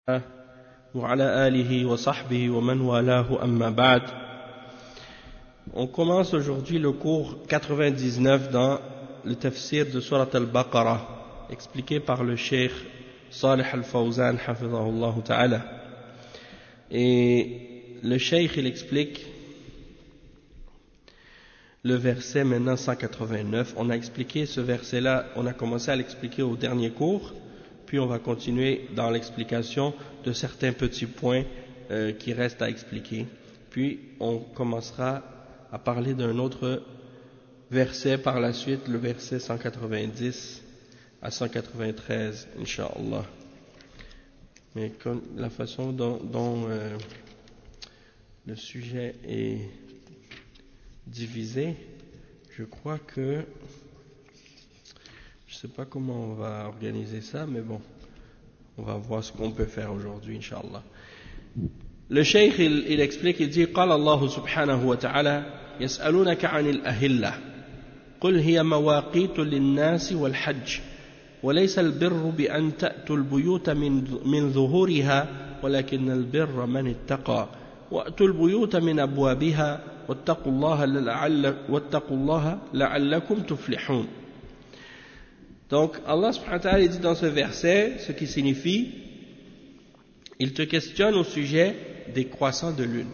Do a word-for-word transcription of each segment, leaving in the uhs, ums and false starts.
وعلى آله وصحبه ومن والاه أما بعد. On commence aujourd'hui le cours quatre-vingt-dix-neuf dans le tafsir de Surat al-Baqarah, expliqué par le Cheikh Salih al-Fawzan hafidhahullah ta'ala. Et le Cheikh il explique le verset maintenant cent quatre-vingt-neuf. On a expliqué ce verset là, on a commencé à l'expliquer au dernier cours, puis on va continuer dans l'explication de certains petits points euh, qui restent à expliquer. Puis on commencera à parler d'un autre verset par la suite, le verset cent quatre-vingt-dix à cent quatre-vingt-treize, Inch'Allah. Mais comme la façon dont, dont euh, le sujet est divisé, je crois que je ne sais pas comment on va organiser ça, mais bon, on va voir ce qu'on peut faire aujourd'hui, Inch'Allah. Le Cheikh, il, il explique, il dit, قال الله سبحانه وتعالى يسألونك عن الأهلة قل هي مواقيت للناس والحج وليس البر بأن تأتوا البيوت من, من ظهورها ولكن البر من اتقى وأتوا البيوت من أبوابها واتقوا الله لعل واتقوا الله لعلكم تفلحون. Donc Allah subhanahu wa ta'ala dit dans ce verset, ce qui signifie, il te questionne au sujet des croissants de lune.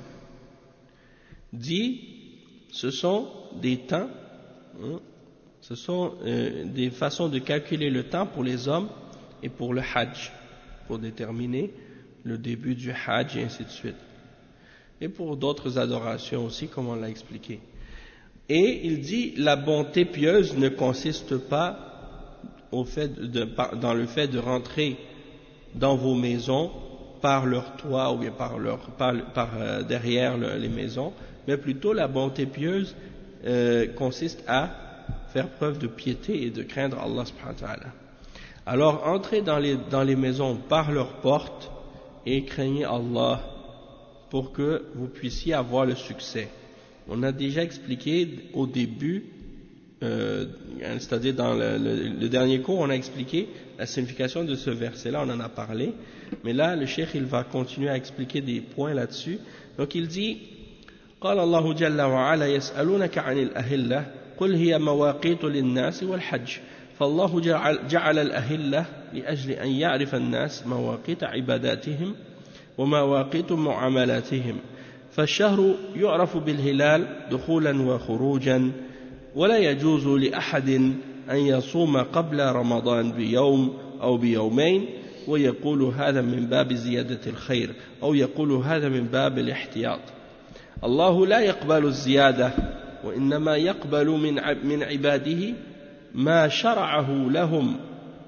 Dit, ce sont des temps, hein, ce sont euh, des façons de calculer le temps pour les hommes et pour le hajj, pour déterminer le début du hajj et ainsi de suite. Et pour d'autres adorations aussi, comme on l'a expliqué. Et il dit, la bonté pieuse ne consiste pas au fait de, dans le fait de rentrer dans vos maisons par leur toit ou bien par, leur, par, par euh, derrière le, les maisons, mais plutôt la bonté pieuse euh, consiste à faire preuve de piété et de craindre Allah subhanahu wa ta'ala. Alors entrez dans les, dans les maisons par leurs portes et craignez Allah pour que vous puissiez avoir le succès. On a déjà expliqué au début, Euh, c'est-à-dire dans le, le, le dernier cours, on a expliqué la signification de ce verset-là, on en a parlé, mais là, le cheikh, il va continuer à expliquer des points là-dessus. Donc il dit, قال الله جل وعلا يسألونك عن الأهلة قل هي مواقيت للناس والحج فالله جعل, جعل الأهلة لأجل أن يعرف الناس مواقيت عباداتهم ومواقيت معاملاتهم فالشهر يعرف بالهلال دخولا وخروجا ولا يجوز لأحد أن يصوم قبل رمضان بيوم أو بيومين ويقول هذا من باب زيادة الخير أو يقول هذا من باب الاحتياط. الله لا يقبل الزيادة وإنما يقبل من من عباده ما شرعه لهم.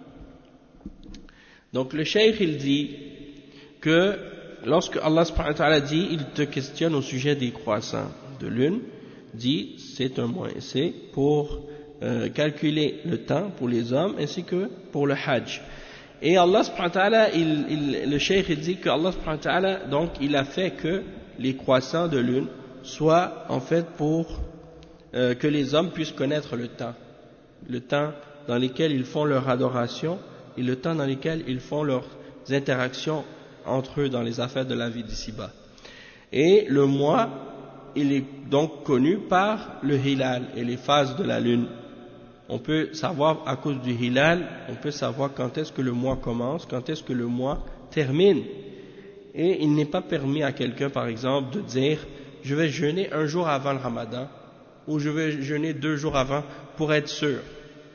Donc le cheikh il dit que lorsque Allah subhanahu wa ta'ala dit, il te questionne au sujet des croissants de lune, dit c'est un moyen, c'est pour euh, calculer le temps pour les hommes ainsi que pour le hajj. Et Allah subhanahu wa ta'ala, il, il, le cheikh il dit que Allah subhanahu wa ta'ala, donc il a fait que les croissants de lune soient en fait pour euh, que les hommes puissent connaître le temps, le temps dans lequel ils font leur adoration et le temps dans lequel ils font leurs interactions entre eux dans les affaires de la vie d'ici-bas. Et le mois, il est donc connu par le hilal et les phases de la lune. On peut savoir à cause du hilal, on peut savoir quand est-ce que le mois commence, quand est-ce que le mois termine. Et il n'est pas permis à quelqu'un, par exemple, de dire « je vais jeûner un jour avant le ramadan » ou « je vais jeûner deux jours avant pour être sûr hein? ».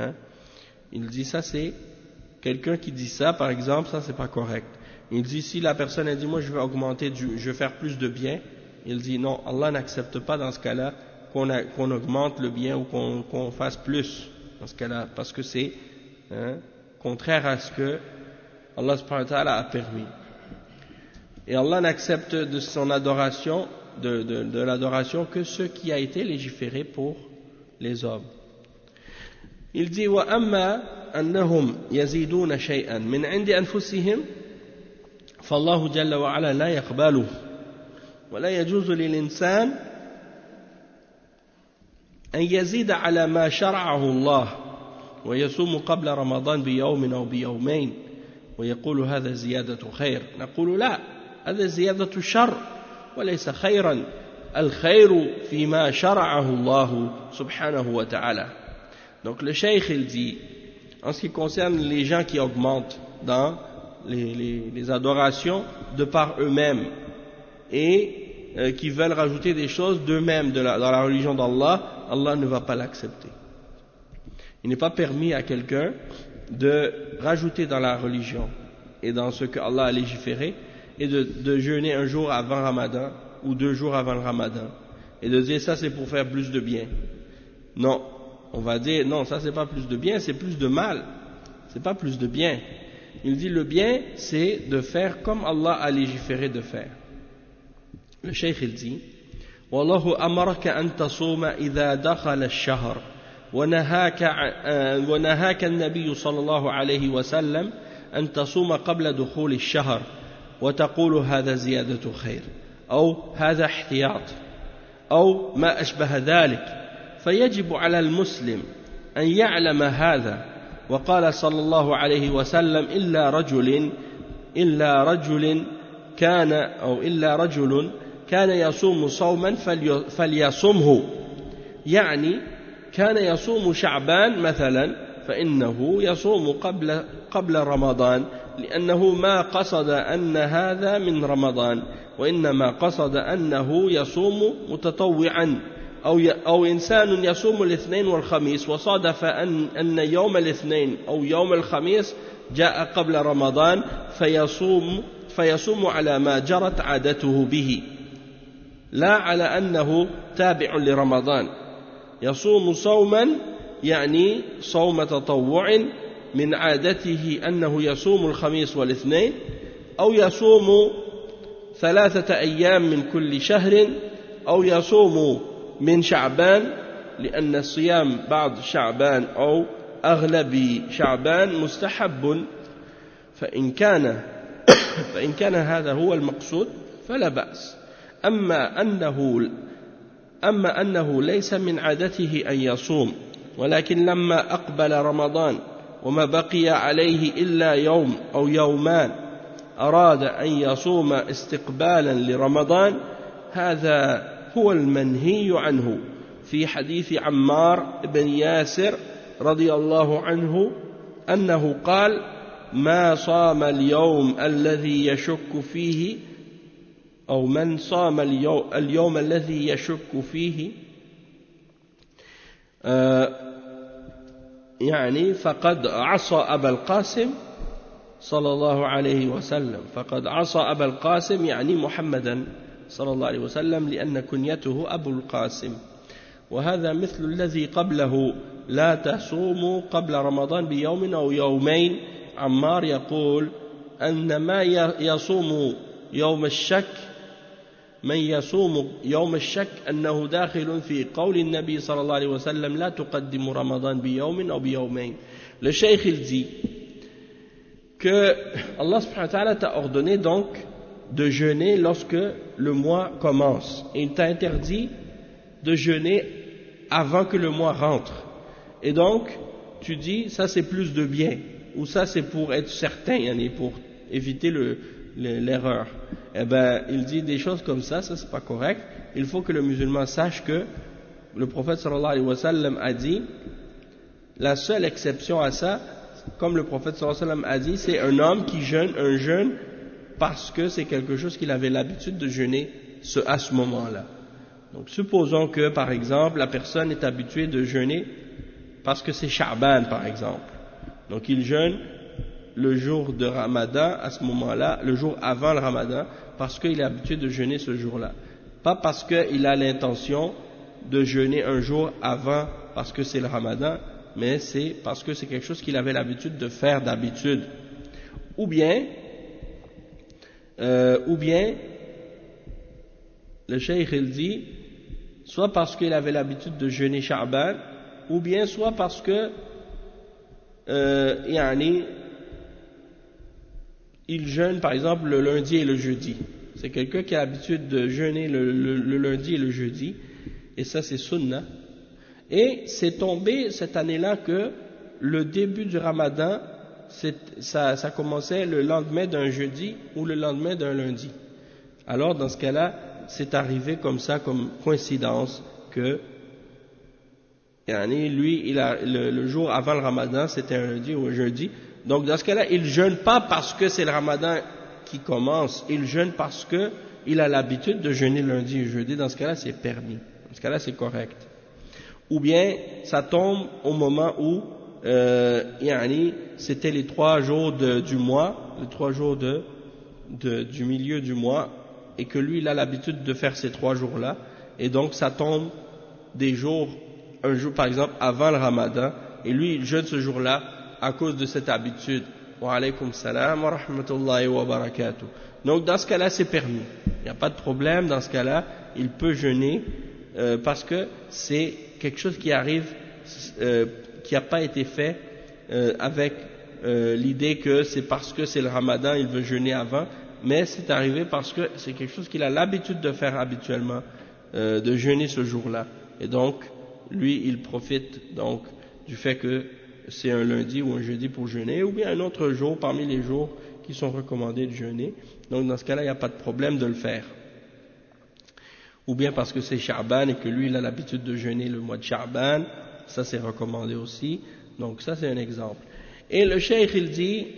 Il dit ça, c'est quelqu'un qui dit ça, par exemple, ça c'est pas correct. Il dit si la personne a dit « moi je vais augmenter, du, je vais faire plus de bien », il dit non, Allah n'accepte pas dans ce cas-là qu'on, a, qu'on augmente le bien ou qu'on, qu'on fasse plus dans ce cas-là, parce que c'est hein, contraire à ce que Allah subhanahu wa ta'ala a permis. Et Allah n'accepte de son adoration, de, de, de l'adoration que ce qui a été légiféré pour les hommes. Il dit وَأَمَّا أَنَّهُمْ يَزِيدُونَ شَيْئًا مِنْ عِنْدِ أَنفُسِهِمْ فالله جل وعلا لا يقبله ولا يجوز للإنسان أن يزيد على ما شرعه الله ويصوم قبل رمضان بيوم أو بيومين ويقول هذا زيادة خير نقول لا هذا زيادة شر وليس خيرا الخير فيما شرعه الله subhanahu wa ta'ala. Donc le cheikh il dit en ce qui concerne les gens qui augmentent dans les, les, les adorations de par eux-mêmes et euh, qui veulent rajouter des choses d'eux-mêmes de la, dans la religion d'Allah, Allah ne va pas l'accepter. Il n'est pas permis à quelqu'un de rajouter dans la religion et dans ce que Allah a légiféré et de, de jeûner un jour avant Ramadan ou deux jours avant le Ramadan et de dire ça c'est pour faire plus de bien. Non, on va dire non, ça c'est pas plus de bien, c'est plus de mal. C'est pas plus de bien. Il dit le bien c'est de faire comme Allah a légiféré de faire. Le cheikh il dit Wallahu amaraka an tasuma idha dakhala ash-shahr ونهاك ونهاك النبي صلى الله عليه وسلم أن تصوم قبل دخول الشهر وتقول هذا زيادة خير أو هذا احتياط أو ما أشبه ذلك فيجب على المسلم أن يعلم هذا وقال صلى الله عليه وسلم إلا رجل إلا رجل كان أو إلا رجل كان يصوم صوما فليصمه يعني كان يصوم شعبان مثلا فإنه يصوم قبل قبل رمضان لأنه ما قصد أن هذا من رمضان وإنما قصد أنه يصوم متطوعا أو أو إنسان يصوم الاثنين والخميس وصادف أن أن يوم الاثنين أو يوم الخميس جاء قبل رمضان فيصوم فيصوم على ما جرت عادته به لا على أنه تابع لرمضان يصوم صوما يعني صوم تطوع من عادته أنه يصوم الخميس والاثنين أو يصوم ثلاثة أيام من كل شهر أو يصوم من شعبان لأن الصيام بعض شعبان أو أغلب شعبان مستحب فإن كان فإن كان هذا هو المقصود فلا بأس أما أنه أما أنه ليس من عادته أن يصوم ولكن لما أقبل رمضان وما بقي عليه إلا يوم أو يومان أراد أن يصوم استقبالا لرمضان هذا هو المنهي عنه في حديث عمار بن ياسر رضي الله عنه أنه قال ما صام اليوم الذي يشك فيه أو من صام اليوم, اليوم الذي يشك فيه آه يعني فقد عصى أبا القاسم صلى الله عليه وسلم فقد عصى أبا القاسم يعني محمدا صلى الله عليه وسلم لأن كنيته أبو القاسم وهذا مثل الذي قبله لا تصوموا قبل رمضان بيوم أو يومين عمار يقول أن ما يصوم يوم الشك من يصوم يوم الشك أنه داخل في قول النبي صلى الله عليه وسلم لا تقدم رمضان بيوم أو بيومين. Le cheikh il dit que Allah subhanahu wa ta'ala t'a ordonné donc de jeûner lorsque le mois commence et il t'a interdit de jeûner avant que le mois rentre et donc tu dis ça c'est plus de bien ou ça c'est pour être certain yani pour éviter le l'erreur. Eh ben, il dit des choses comme ça, ça c'est pas correct. Il faut que le musulman sache que le prophète sallallahu alayhi wa sallam a dit, la seule exception à ça, comme le prophète sallallahu alayhi wa sallam a dit, c'est un homme qui jeûne un jeûne parce que c'est quelque chose qu'il avait l'habitude de jeûner ce, à ce moment-là. Donc supposons que par exemple la personne est habituée de jeûner parce que c'est Sha'ban par exemple. Donc il jeûne le jour de Ramadan, à ce moment-là, le jour avant le Ramadan, parce qu'il est habitué de jeûner ce jour-là. Pas parce qu'il a l'intention de jeûner un jour avant, parce que c'est le Ramadan, mais c'est parce que c'est quelque chose qu'il avait l'habitude de faire d'habitude. Ou bien, euh, ou bien, le cheikh il dit, soit parce qu'il avait l'habitude de jeûner Sha'ban, ou bien soit parce que, euh, yani, il jeûne par exemple le lundi et le jeudi. C'est quelqu'un qui a l'habitude de jeûner le, le, le lundi et le jeudi, et ça c'est sunnah. Et c'est tombé cette année-là que le début du Ramadan ça, ça commençait le lendemain d'un jeudi ou le lendemain d'un lundi. Alors dans ce cas-là, c'est arrivé comme ça, comme coïncidence, que yani, lui, il a, le, le jour avant le ramadan, c'était un lundi ou un jeudi. Donc dans ce cas-là, il jeûne pas parce que c'est le ramadan qui commence, il jeûne parce que il a l'habitude de jeûner lundi et jeudi. Dans ce cas-là, c'est permis. Dans ce cas-là, c'est correct. Ou bien, ça tombe au moment où euh, yani, c'était les trois jours de, du mois, les trois jours de, de, du milieu du mois, et que lui, il a l'habitude de faire ces trois jours-là, et donc ça tombe des jours, un jour par exemple avant le ramadan, et lui, il jeûne ce jour-là à cause de cette habitude. Wa alaykum salam wa rahmatullahi wa barakatuh. Donc dans ce cas-là, c'est permis. Il n'y a pas de problème, dans ce cas-là, il peut jeûner, euh, parce que c'est quelque chose qui arrive, euh, qui n'a pas été fait euh, avec euh, l'idée que c'est parce que c'est le ramadan, il veut jeûner avant, mais c'est arrivé parce que c'est quelque chose qu'il a l'habitude de faire habituellement, euh, de jeûner ce jour-là. Et donc, lui, il profite donc du fait que c'est un lundi ou un jeudi pour jeûner, ou bien un autre jour parmi les jours qui sont recommandés de jeûner. Donc dans ce cas-là, il n'y a pas de problème de le faire. Ou bien parce que c'est Sha'ban et que lui, il a l'habitude de jeûner le mois de Sha'ban, ça c'est recommandé aussi. Donc ça c'est un exemple. Et le cheikh il dit,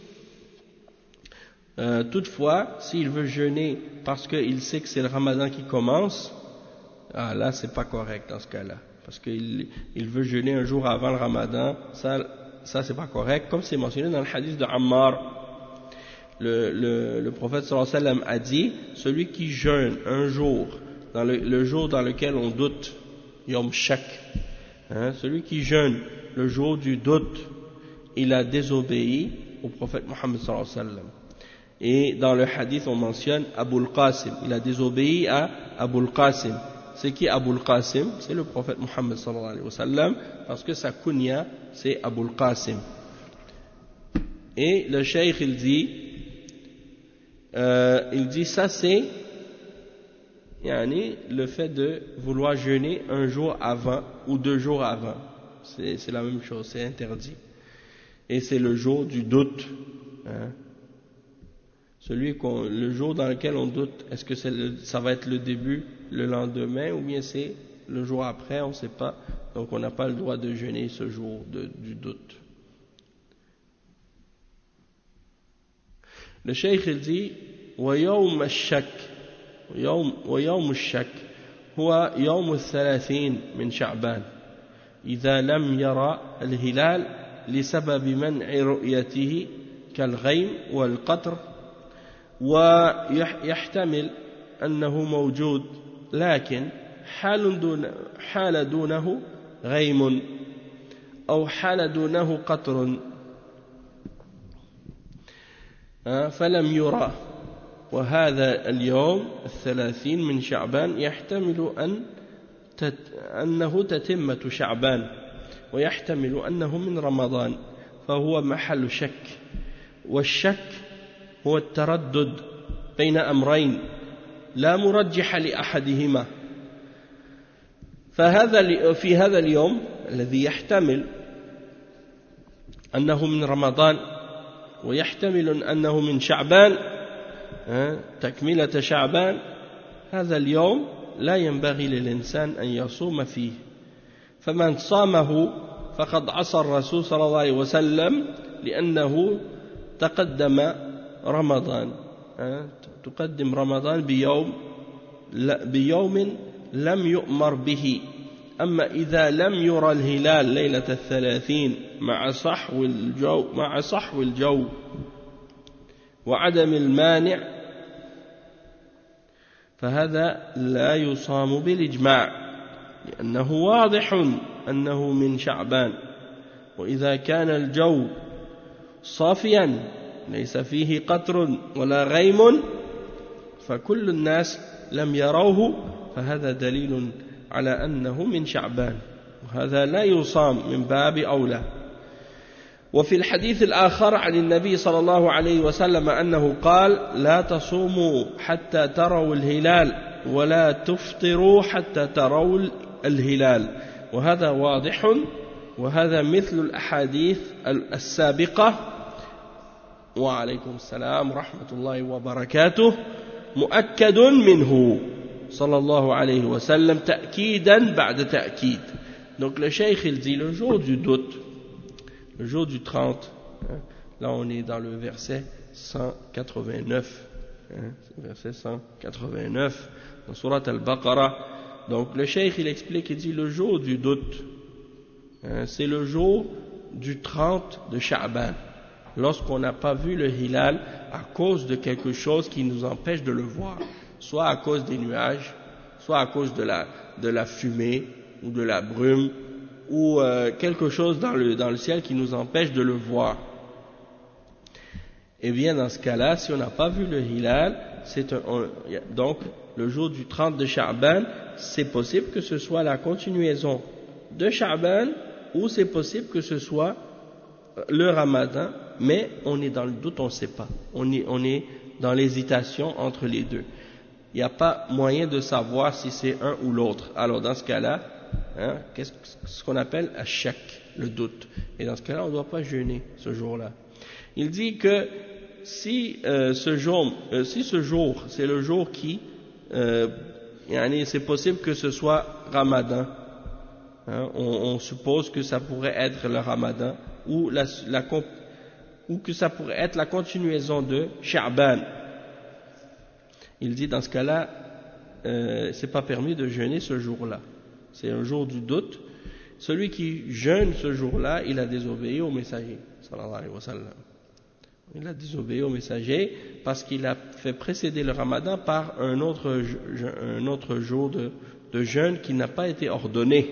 euh, toutefois, s'il veut jeûner parce qu'il sait que c'est le ramadan qui commence, ah là c'est pas correct dans ce cas-là. Parce qu'il il veut jeûner un jour avant le ramadan, ça, ça c'est pas correct. Comme c'est mentionné dans le hadith de Ammar, le, le, le prophète sallallahu alayhi wa sallam a dit, celui qui jeûne un jour, dans le, le jour dans lequel on doute, Yom Shak, hein, celui qui jeûne le jour du doute, il a désobéi au prophète Mohammed sallallahu alayhi wa sallam. Et dans le hadith on mentionne Abul Qasim, il a désobéi à Abul Qasim. C'est qui Abul Qasim? C'est le prophète Mohammed sallallahu alayhi wa sallam, parce que sa kunya c'est Abul Qasim. Et le cheikh il dit, euh, il dit ça c'est yani, le fait de vouloir jeûner un jour avant ou deux jours avant. C'est, c'est la même chose, c'est interdit. Et c'est le jour du doute. Hein. Celui qu'on, le jour dans lequel on doute, est-ce que c'est le, ça va être le début, le lendemain, ou bien c'est le jour après, on ne sait pas. Donc on n'a pas le droit de jeûner ce jour de, du doute. Le cheikh il dit, ويوم الشك ويوم, ويوم الشك هو يوم الثلاثين من شعبان إذا لم يرى الهلال لسبب منع رؤيته كالغيم والقطر ويحتمل أنه موجود لكن حال, دون حال دونه غيم أو حال دونه قطر فلم يرى وهذا اليوم الثلاثين من شعبان يحتمل أن تت أنه تتمة شعبان ويحتمل أنه من رمضان فهو محل شك والشك هو التردد بين أمرين لا مرجح لأحدهما فهذا في هذا اليوم الذي يحتمل أنه من رمضان ويحتمل أنه من شعبان تكملة شعبان هذا اليوم لا ينبغي للإنسان أن يصوم فيه فمن صامه فقد عصى الرسول صلى الله عليه وسلم لأنه تقدم رمضان تقدم رمضان بيوم بيوم لم يؤمر به أما إذا لم يرى الهلال ليلة الثلاثين مع صحو الجو مع صحو الجو وعدم المانع فهذا لا يصام بالإجماع لأنه واضح أنه من شعبان وإذا كان الجو صافيا ليس فيه قطر ولا غيم فكل الناس لم يروه فهذا دليل على أنه من شعبان وهذا لا يصام من باب أولى. وفي الحديث الآخر عن النبي صلى الله عليه وسلم أنه قال لا تصوموا حتى تروا الهلال ولا تفطروا حتى تروا الهلال وهذا واضح وهذا مثل الأحاديث السابقة wa alaykum salam wa rahmatullahi wa barakatuh mu'akkadun minhu sallallahu alayhi wa sallam ta'kidan ba'da ta'kid. Donc le cheikh il dit le jour du doute, le jour du trente, hein, là on est dans le verset cent quatre-vingt-neuf, hein, verset cent quatre-vingt-neuf dans Surat Al-Baqarah. Donc le cheikh il explique, il dit le jour du doute, hein, c'est le jour du trente de Sha'ban, lorsqu'on n'a pas vu le hilal à cause de quelque chose qui nous empêche de le voir, soit à cause des nuages, soit à cause de la, de la fumée ou de la brume, ou euh, quelque chose dans le, dans le ciel qui nous empêche de le voir. Et bien dans ce cas-là, si on n'a pas vu le hilal, c'est un, on, donc le jour du trente de Sha'ban, c'est possible que ce soit la continuaison de Sha'ban, ou c'est possible que ce soit le Ramadan, mais on est dans le doute, on ne sait pas. On est, on est dans l'hésitation entre les deux. Il n'y a pas moyen de savoir si c'est un ou l'autre. Alors dans ce cas-là, hein, qu'est-ce ce qu'on appelle ash-shak, le doute. Et dans ce cas-là, on ne doit pas jeûner ce jour-là. Il dit que si euh, ce jour, euh, si ce jour, c'est le jour qui, euh, c'est possible que ce soit Ramadan. Hein, on, on suppose que ça pourrait être le Ramadan ou, la, la, ou que ça pourrait être la continuaison de Sha'ban. Il dit dans ce cas-là, euh, c'est pas permis de jeûner ce jour-là. C'est un jour du doute. Celui qui jeûne ce jour-là, il a désobéi au messager, sallallahu alayhi wa sallam. Il a désobéi au messager parce qu'il a fait précéder le Ramadan par un autre, un autre jour de, de jeûne qui n'a pas été ordonné.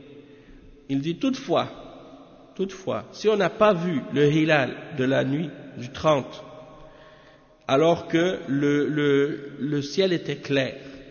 Il dit toutefois, toutefois, si on n'a pas vu le hilal de la nuit du trente, alors que le, le, le ciel était clair,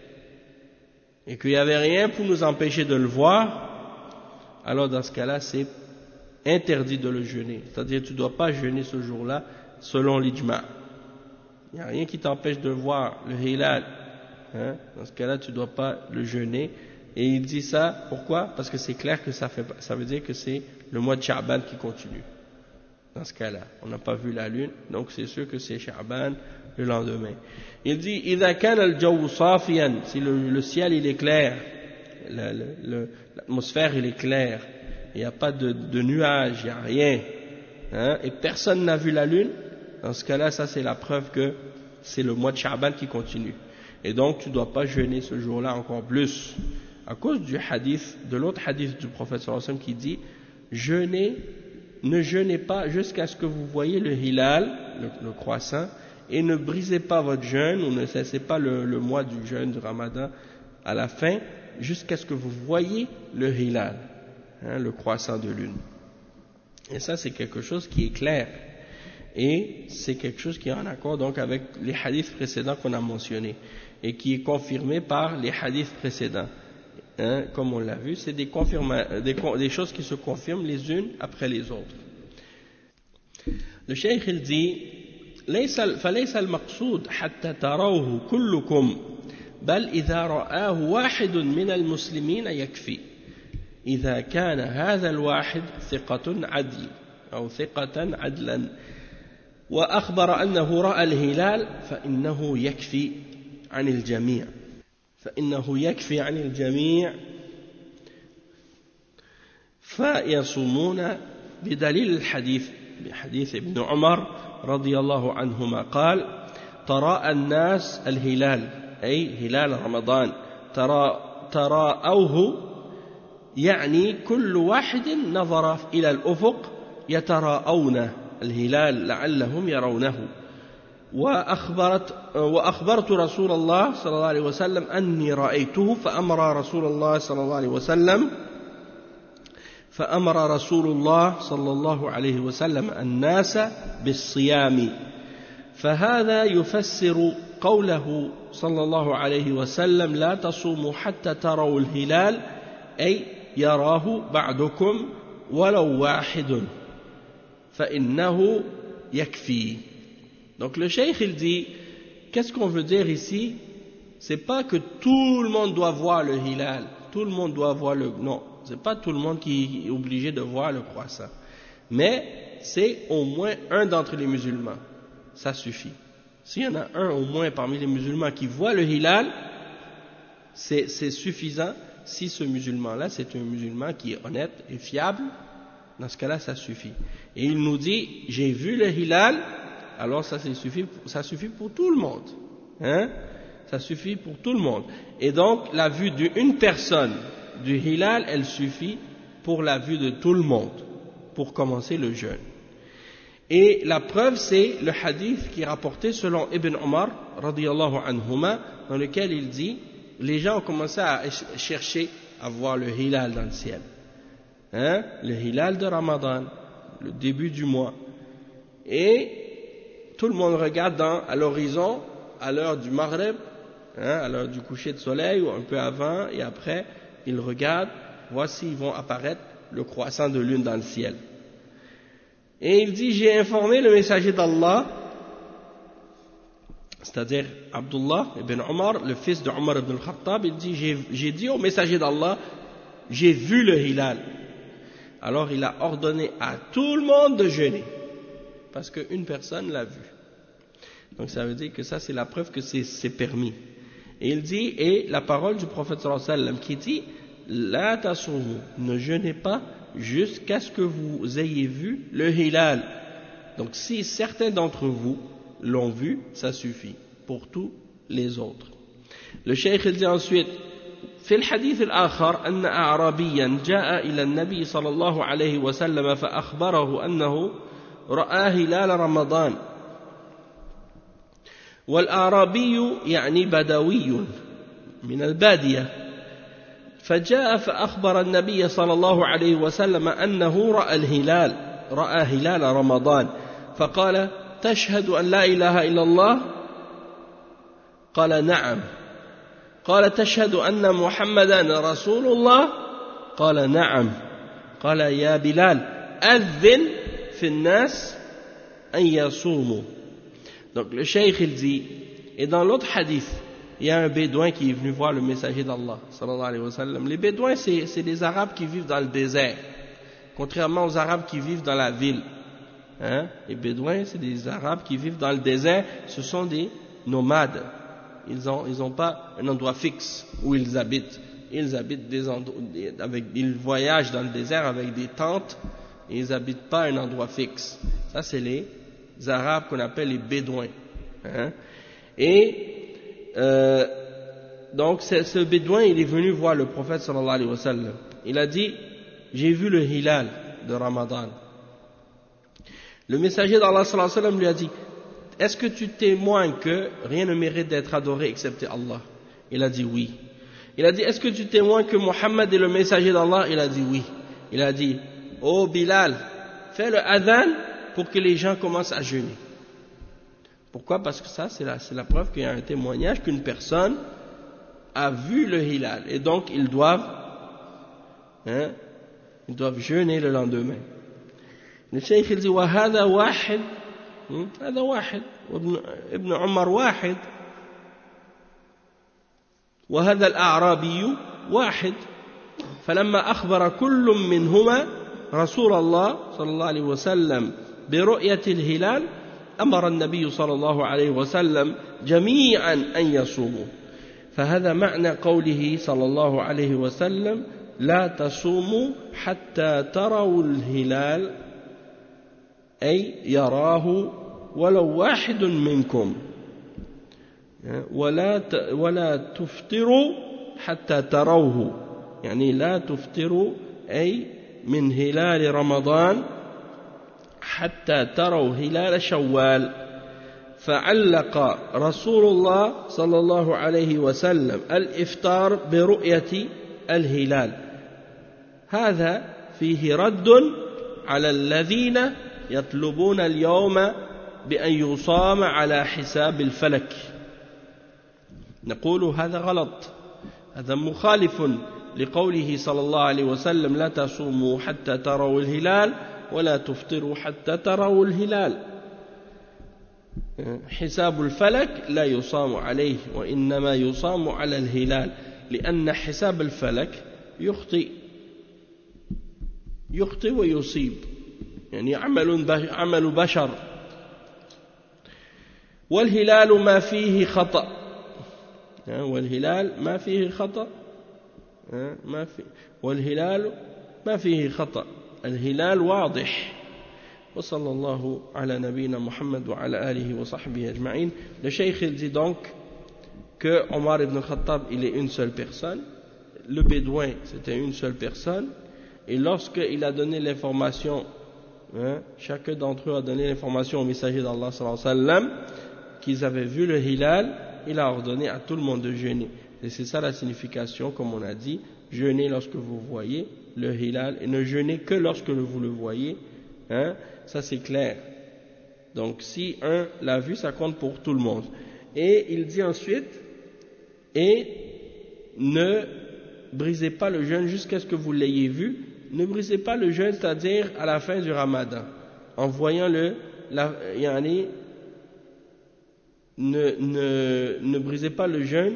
et qu'il n'y avait rien pour nous empêcher de le voir, alors dans ce cas-là, c'est interdit de le jeûner. C'est-à-dire, tu ne dois pas jeûner ce jour-là selon l'ijma'. Il n'y a rien qui t'empêche de voir le hilal. Hein? Dans ce cas-là, tu ne dois pas le jeûner. Et il dit ça, pourquoi? Parce que c'est clair que ça, fait, ça veut dire que c'est le mois de Sha'ban qui continue. Dans ce cas-là, on n'a pas vu la lune, donc c'est sûr que c'est Sha'ban le lendemain. Il dit, إذا كان الجو صافيا, si le, le ciel il est clair, le, le, le, l'atmosphère il est claire, il n'y a pas de, de nuages, il n'y a rien, hein, et personne n'a vu la lune, dans ce cas-là, ça c'est la preuve que c'est le mois de Sha'ban qui continue. Et donc tu ne dois pas jeûner ce jour-là encore plus. À cause du hadith, de l'autre hadith du prophète sallallahu alayhi wa sallam qui dit, jeûnez, ne jeûnez pas jusqu'à ce que vous voyez le hilal, le, le croissant, et ne brisez pas votre jeûne, ou ne cessez pas le, le mois du jeûne du Ramadan à la fin, jusqu'à ce que vous voyez le hilal, hein, le croissant de lune. Et ça c'est quelque chose qui est clair, et c'est quelque chose qui est en accord donc avec les hadiths précédents qu'on a mentionnés, et qui est confirmé par les hadiths précédents. Hein, comme on l'a vu, c'est des, des, des choses qui se confirment les unes après les autres. Le cheikh il dit, فليس المقصود حتى تروه كلكم بل إذا رآه واحد من المسلمين يكفي إذا كان هذا الواحد ثقة عدل أو ثقة عدلا وأخبر أنه رأى الهلال فإنه يكفي عن الجميع فإنه يكفي عن الجميع فيصومون بدليل الحديث بحديث ابن عمر رضي الله عنهما قال تراءى الناس الهلال أي هلال رمضان ترى تراءوه يعني كل واحد نظر إلى الأفق يتراءون الهلال لعلهم يرونه وأخبرت وأخبرت رسول الله صلى الله عليه وسلم أني رأيته فأمر رسول الله صلى الله عليه وسلم فأمر رسول الله صلى الله عليه وسلم الناس بالصيام فهذا يفسر قوله صلى الله عليه وسلم لا تصوموا حتى تروا الهلال أي يراه بعضكم ولو واحد فإنه يكفي. Donc le cheikh il dit, qu'est-ce qu'on veut dire ici? C'est pas que tout le monde doit voir le hilal, tout le monde doit voir le... Non, c'est pas tout le monde qui est obligé de voir le croissant. Mais c'est au moins un d'entre les musulmans. ça suffit. S'il y en a un au moins parmi les musulmans qui voit le hilal, c'est, c'est suffisant. Si ce musulman-là, c'est un musulman qui est honnête et fiable, dans ce cas-là, ça suffit. Et il nous dit, j'ai vu le hilal, alors ça, ça, suffit, ça suffit pour tout le monde. Hein? Ça suffit pour tout le monde. Et donc, la vue d'une personne du hilal, elle suffit pour la vue de tout le monde, pour commencer le jeûne. Et la preuve, c'est le hadith qui est rapporté selon Ibn Omar, radiyallahu anhuma, dans lequel il dit, les gens ont commencé à chercher à voir le hilal dans le ciel. Hein? Le hilal de Ramadan, le début du mois. Et tout le monde regarde dans, à l'horizon, à l'heure du Maghreb, hein, à l'heure du coucher de soleil, ou un peu avant, et après, ils regardent, voici, ils vont apparaître le croissant de lune dans le ciel. Et il dit, j'ai informé le messager d'Allah, c'est-à-dire Abdullah ibn Omar, le fils de Omar ibn al-Khattab, il dit, j'ai, j'ai dit au messager d'Allah, j'ai vu le hilal. Alors il a ordonné à tout le monde de jeûner, parce qu'une personne l'a vu. Donc ça veut dire que ça c'est la preuve que c'est, c'est permis. Et il dit, et la parole du prophète sallallahu alayhi wa sallam qui dit, la tasumu, ne jeûnez pas jusqu'à ce que vous ayez vu le hilal. Donc si certains d'entre vous l'ont vu, ça suffit pour tous les autres. Le cheikh il dit ensuite, في الحديث الآخر أن أعرابيا جاء إلى النبي صلى الله عليه وسلم فأخبره أنه رأى هلال رمضان. والأعرابي يعني بدوي من البادية، فجاء فأخبر النبي صلى الله عليه وسلم أنه رأى الهلال رأى هلال رمضان، فقال تشهد أن لا إله إلا الله؟ قال نعم. قال تشهد أن محمدا رسول الله؟ قال نعم. قال يا بلال أذن في الناس أن يصوموا. Donc le cheikh il dit, et dans l'autre hadith, il y a un bédouin qui est venu voir le messager d'Allah, sallallahu alayhi wa sallam. Les bédouins, c'est, c'est des arabes qui vivent dans le désert, contrairement aux arabes qui vivent dans la ville. Hein? Les bédouins, c'est des arabes qui vivent dans le désert, ce sont des nomades. Ils n'ont ils ont pas un endroit fixe où ils habitent. Ils habitent des endroits, avec, ils voyagent dans le désert avec des tentes, et ils n'habitent pas un endroit fixe. Ça, c'est les arabes qu'on appelle les bédouins. Hein? Et euh, donc ce bédouin il est venu voir le prophète sallallahu alayhi wa sallam. Il a dit, j'ai vu le hilal de Ramadan. Le messager d'Allah sallallahu alayhi wa sallam lui a dit, est-ce que tu témoignes que rien ne mérite d'être adoré excepté Allah? Il a dit oui. Il a dit, est-ce que tu témoignes que Mohammed est le messager d'Allah? Il a dit oui. Il a dit, oh Bilal, fais le adhan pour que les gens commencent à jeûner. Pourquoi? Parce que ça, c'est la, c'est la preuve qu'il y a un témoignage qu'une personne a vu le hilal. Et donc, ils doivent, hein, ils doivent jeûner le lendemain. Le cheikh il dit, وهذا واحد, هذا واحد, وابن ابن عمر واحد, وهذا الأعرابي واحد. فلما أخبر كل منهما رسول الله صلى الله عليه وسلم برؤية الهلال أمر النبي صلى الله عليه وسلم جميعا أن يصوموا. فهذا معنى قوله صلى الله عليه وسلم لا تصوموا حتى تروا الهلال، أي يراه ولو واحد منكم، ولا ولا تفطروا حتى تروه، يعني لا تفطروا أي من هلال رمضان حتى تروا هلال شوال. فعلق رسول الله صلى الله عليه وسلم الإفطار برؤية الهلال. هذا فيه رد على الذين يطلبون اليوم بأن يصام على حساب الفلك. نقول هذا غلط، هذا مخالف لقوله صلى الله عليه وسلم لا تصوموا حتى تروا الهلال ولا تفطروا حتى تروا الهلال. حساب الفلك لا يصام عليه، وإنما يصام على الهلال، لأن حساب الفلك يخطئ يخطئ ويصيب، يعني عمل عمل بشر. والهلال ما فيه خطأ والهلال ما فيه خطأ ما في والهلال ما فيه خطأ الهلال واضح وصلى الله على نبينا محمد وعلى آله وصحبه أجمعين. Le cheikh il dit donc que Omar ibn Khattab il est une seule personne, le bédouin c'était une seule personne, et lorsqu'il a donné l'information, hein, chacun d'entre eux a donné l'information au messager d'Allah sallallahu alayhi wa sallam qu'ils avaient vu le hilal, il a ordonné à tout le monde de jeûner. Et c'est ça la signification, comme on a dit, jeûnez lorsque vous voyez le hilal et ne jeûnez que lorsque vous le voyez, hein, ça c'est clair. Donc si un l'a vu, ça compte pour tout le monde. Et il dit ensuite, et ne brisez pas le jeûne jusqu'à ce que vous l'ayez vu, ne brisez pas le jeûne, c'est-à-dire à la fin du ramadan, en voyant le, la, yani, ne, ne, ne brisez pas le jeûne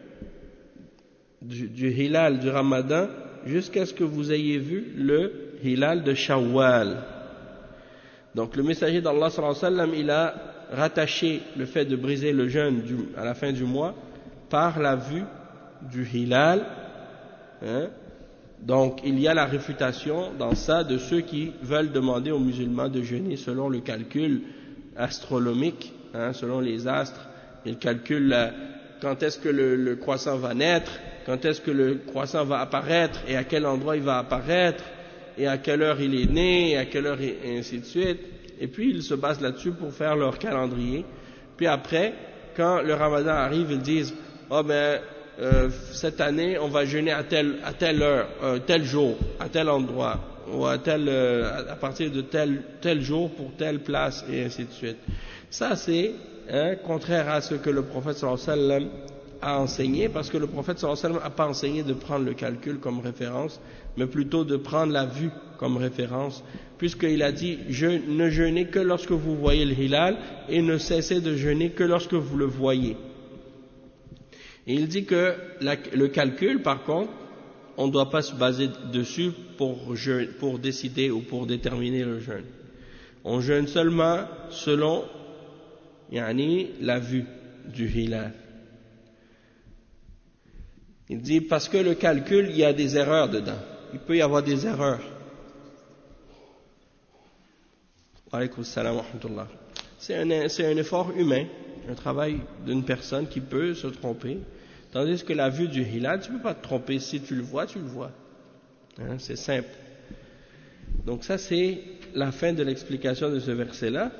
du, du hilal du ramadan jusqu'à ce que vous ayez vu le hilal de Shawwal. Donc le messager d'Allah sallallahu alayhi wa sallam, il a rattaché le fait de briser le jeûne du, à la fin du mois par la vue du hilal, hein. Donc il y a la réfutation dans ça de ceux qui veulent demander aux musulmans de jeûner selon le calcul astronomique, hein, selon les astres. Ils calculent euh, quand est-ce que le, le croissant va naître, quand est-ce que le croissant va apparaître et à quel endroit il va apparaître et à quelle heure il est né et à quelle heure et ainsi de suite. Et puis ils se basent là-dessus pour faire leur calendrier. Puis après, quand le ramadan arrive, ils disent « Oh ben, euh, cette année, on va jeûner à telle, à telle heure, euh, tel jour, à tel endroit, ou à, tel, euh, à partir de tel, tel jour pour telle place, et ainsi de suite. » Ça, c'est hein, contraire à ce que le prophète sallallahu alayhi wa sallam a enseigné, parce que le prophète sallallahu alayhi wa sallam n'a pas enseigné de prendre le calcul comme référence, mais plutôt de prendre la vue comme référence, puisqu'il a dit je, ne jeûnez que lorsque vous voyez le hilal et ne cessez de jeûner que lorsque vous le voyez. Et il dit que la, le calcul, par contre, on ne doit pas se baser dessus pour, jeûne, pour décider ou pour déterminer le jeûne. On jeûne seulement selon yani, la vue du hilal. Il dit parce que le calcul, il y a des erreurs dedans. Il peut y avoir des erreurs. Alaykoum salam wa rahmatullah. C'est un, c'est un effort humain, un travail d'une personne qui peut se tromper. Tandis que la vue du hilal, tu ne peux pas te tromper. Si tu le vois, tu le vois. Hein, c'est simple. Donc ça, c'est la fin de l'explication de ce verset-là.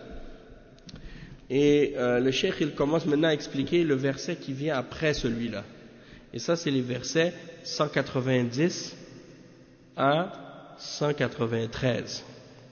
Et euh, le cheikh, il commence maintenant à expliquer le verset qui vient après celui-là. Et ça, c'est les versets cent quatre-vingt-dix à cent quatre-vingt-treize.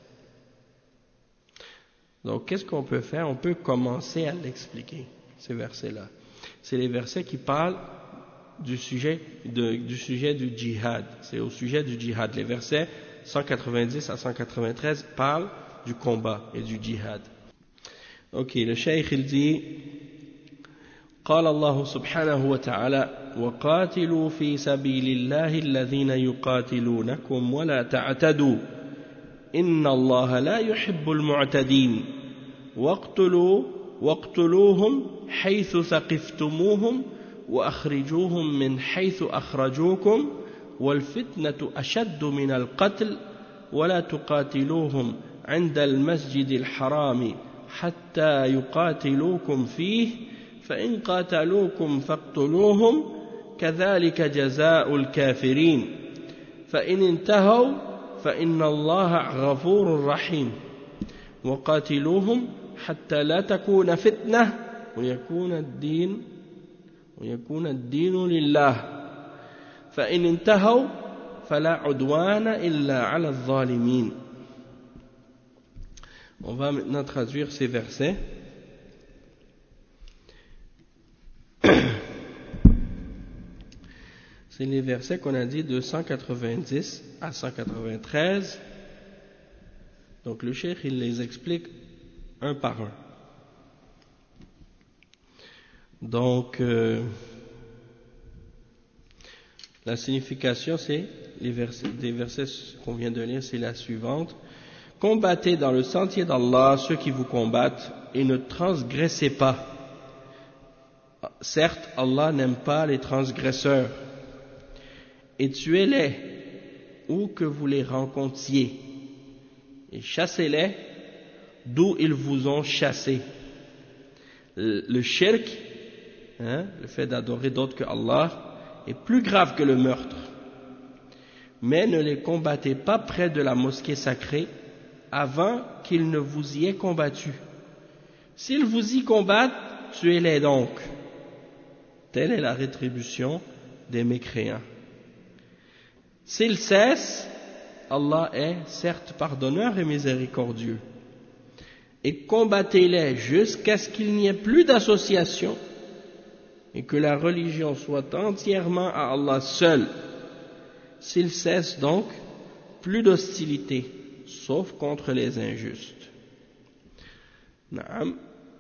Donc, qu'est-ce qu'on peut faire? On peut commencer à l'expliquer, ces versets-là. C'est les versets qui parlent du sujet, de, du sujet du djihad. C'est au sujet du djihad. Les versets cent quatre-vingt-dix à cent quatre-vingt-treize parlent du combat et du djihad. Ok, le cheikh il dit قال الله سبحانه وتعالى وقاتلوا في سبيل الله الذين يقاتلونكم ولا تعتدوا إن الله لا يحب المعتدين واقتلوا واقتلوهم حيث ثقفتموهم وأخرجوهم من حيث أخرجوكم والفتنة أشد من القتل ولا تقاتلوهم عند المسجد الحرام حتى يقاتلوكم فيه فإن قاتلوكم فاقتلوهم كذلك جزاء الكافرين فإن انتهوا فإن الله غفور رحيم وقاتلوهم حتى لا تكون فتنة ويكون الدين ويكون الدين لله فإن انتهوا فلا عدوان إلا على الظالمين. On va maintenant traduire ces versets. C'est les versets qu'on a dit de cent quatre-vingt-dix à cent quatre-vingt-treize. Donc le cheikh il les explique un par un. Donc euh, la signification c'est les versets, des versets qu'on vient de lire, c'est la suivante. Combattez dans le sentier d'Allah ceux qui vous combattent et ne transgressez pas. Certes, Allah n'aime pas les transgresseurs. Et tuez-les où que vous les rencontriez, et chassez-les d'où ils vous ont chassés. Le, le shirk, hein, le fait d'adorer d'autres que Allah, est plus grave que le meurtre. Mais ne les combattez pas près de la mosquée sacrée avant qu'ils ne vous y aient combattu. S'ils vous y combattent, tuez-les donc. Telle est la rétribution des mécréants. S'ils cessent, Allah est certes pardonneur et miséricordieux. Et combattez-les jusqu'à ce qu'il n'y ait plus d'association et que la religion soit entièrement à Allah seul. S'ils cessent donc, plus d'hostilité, sauf contre les injustes. Naam.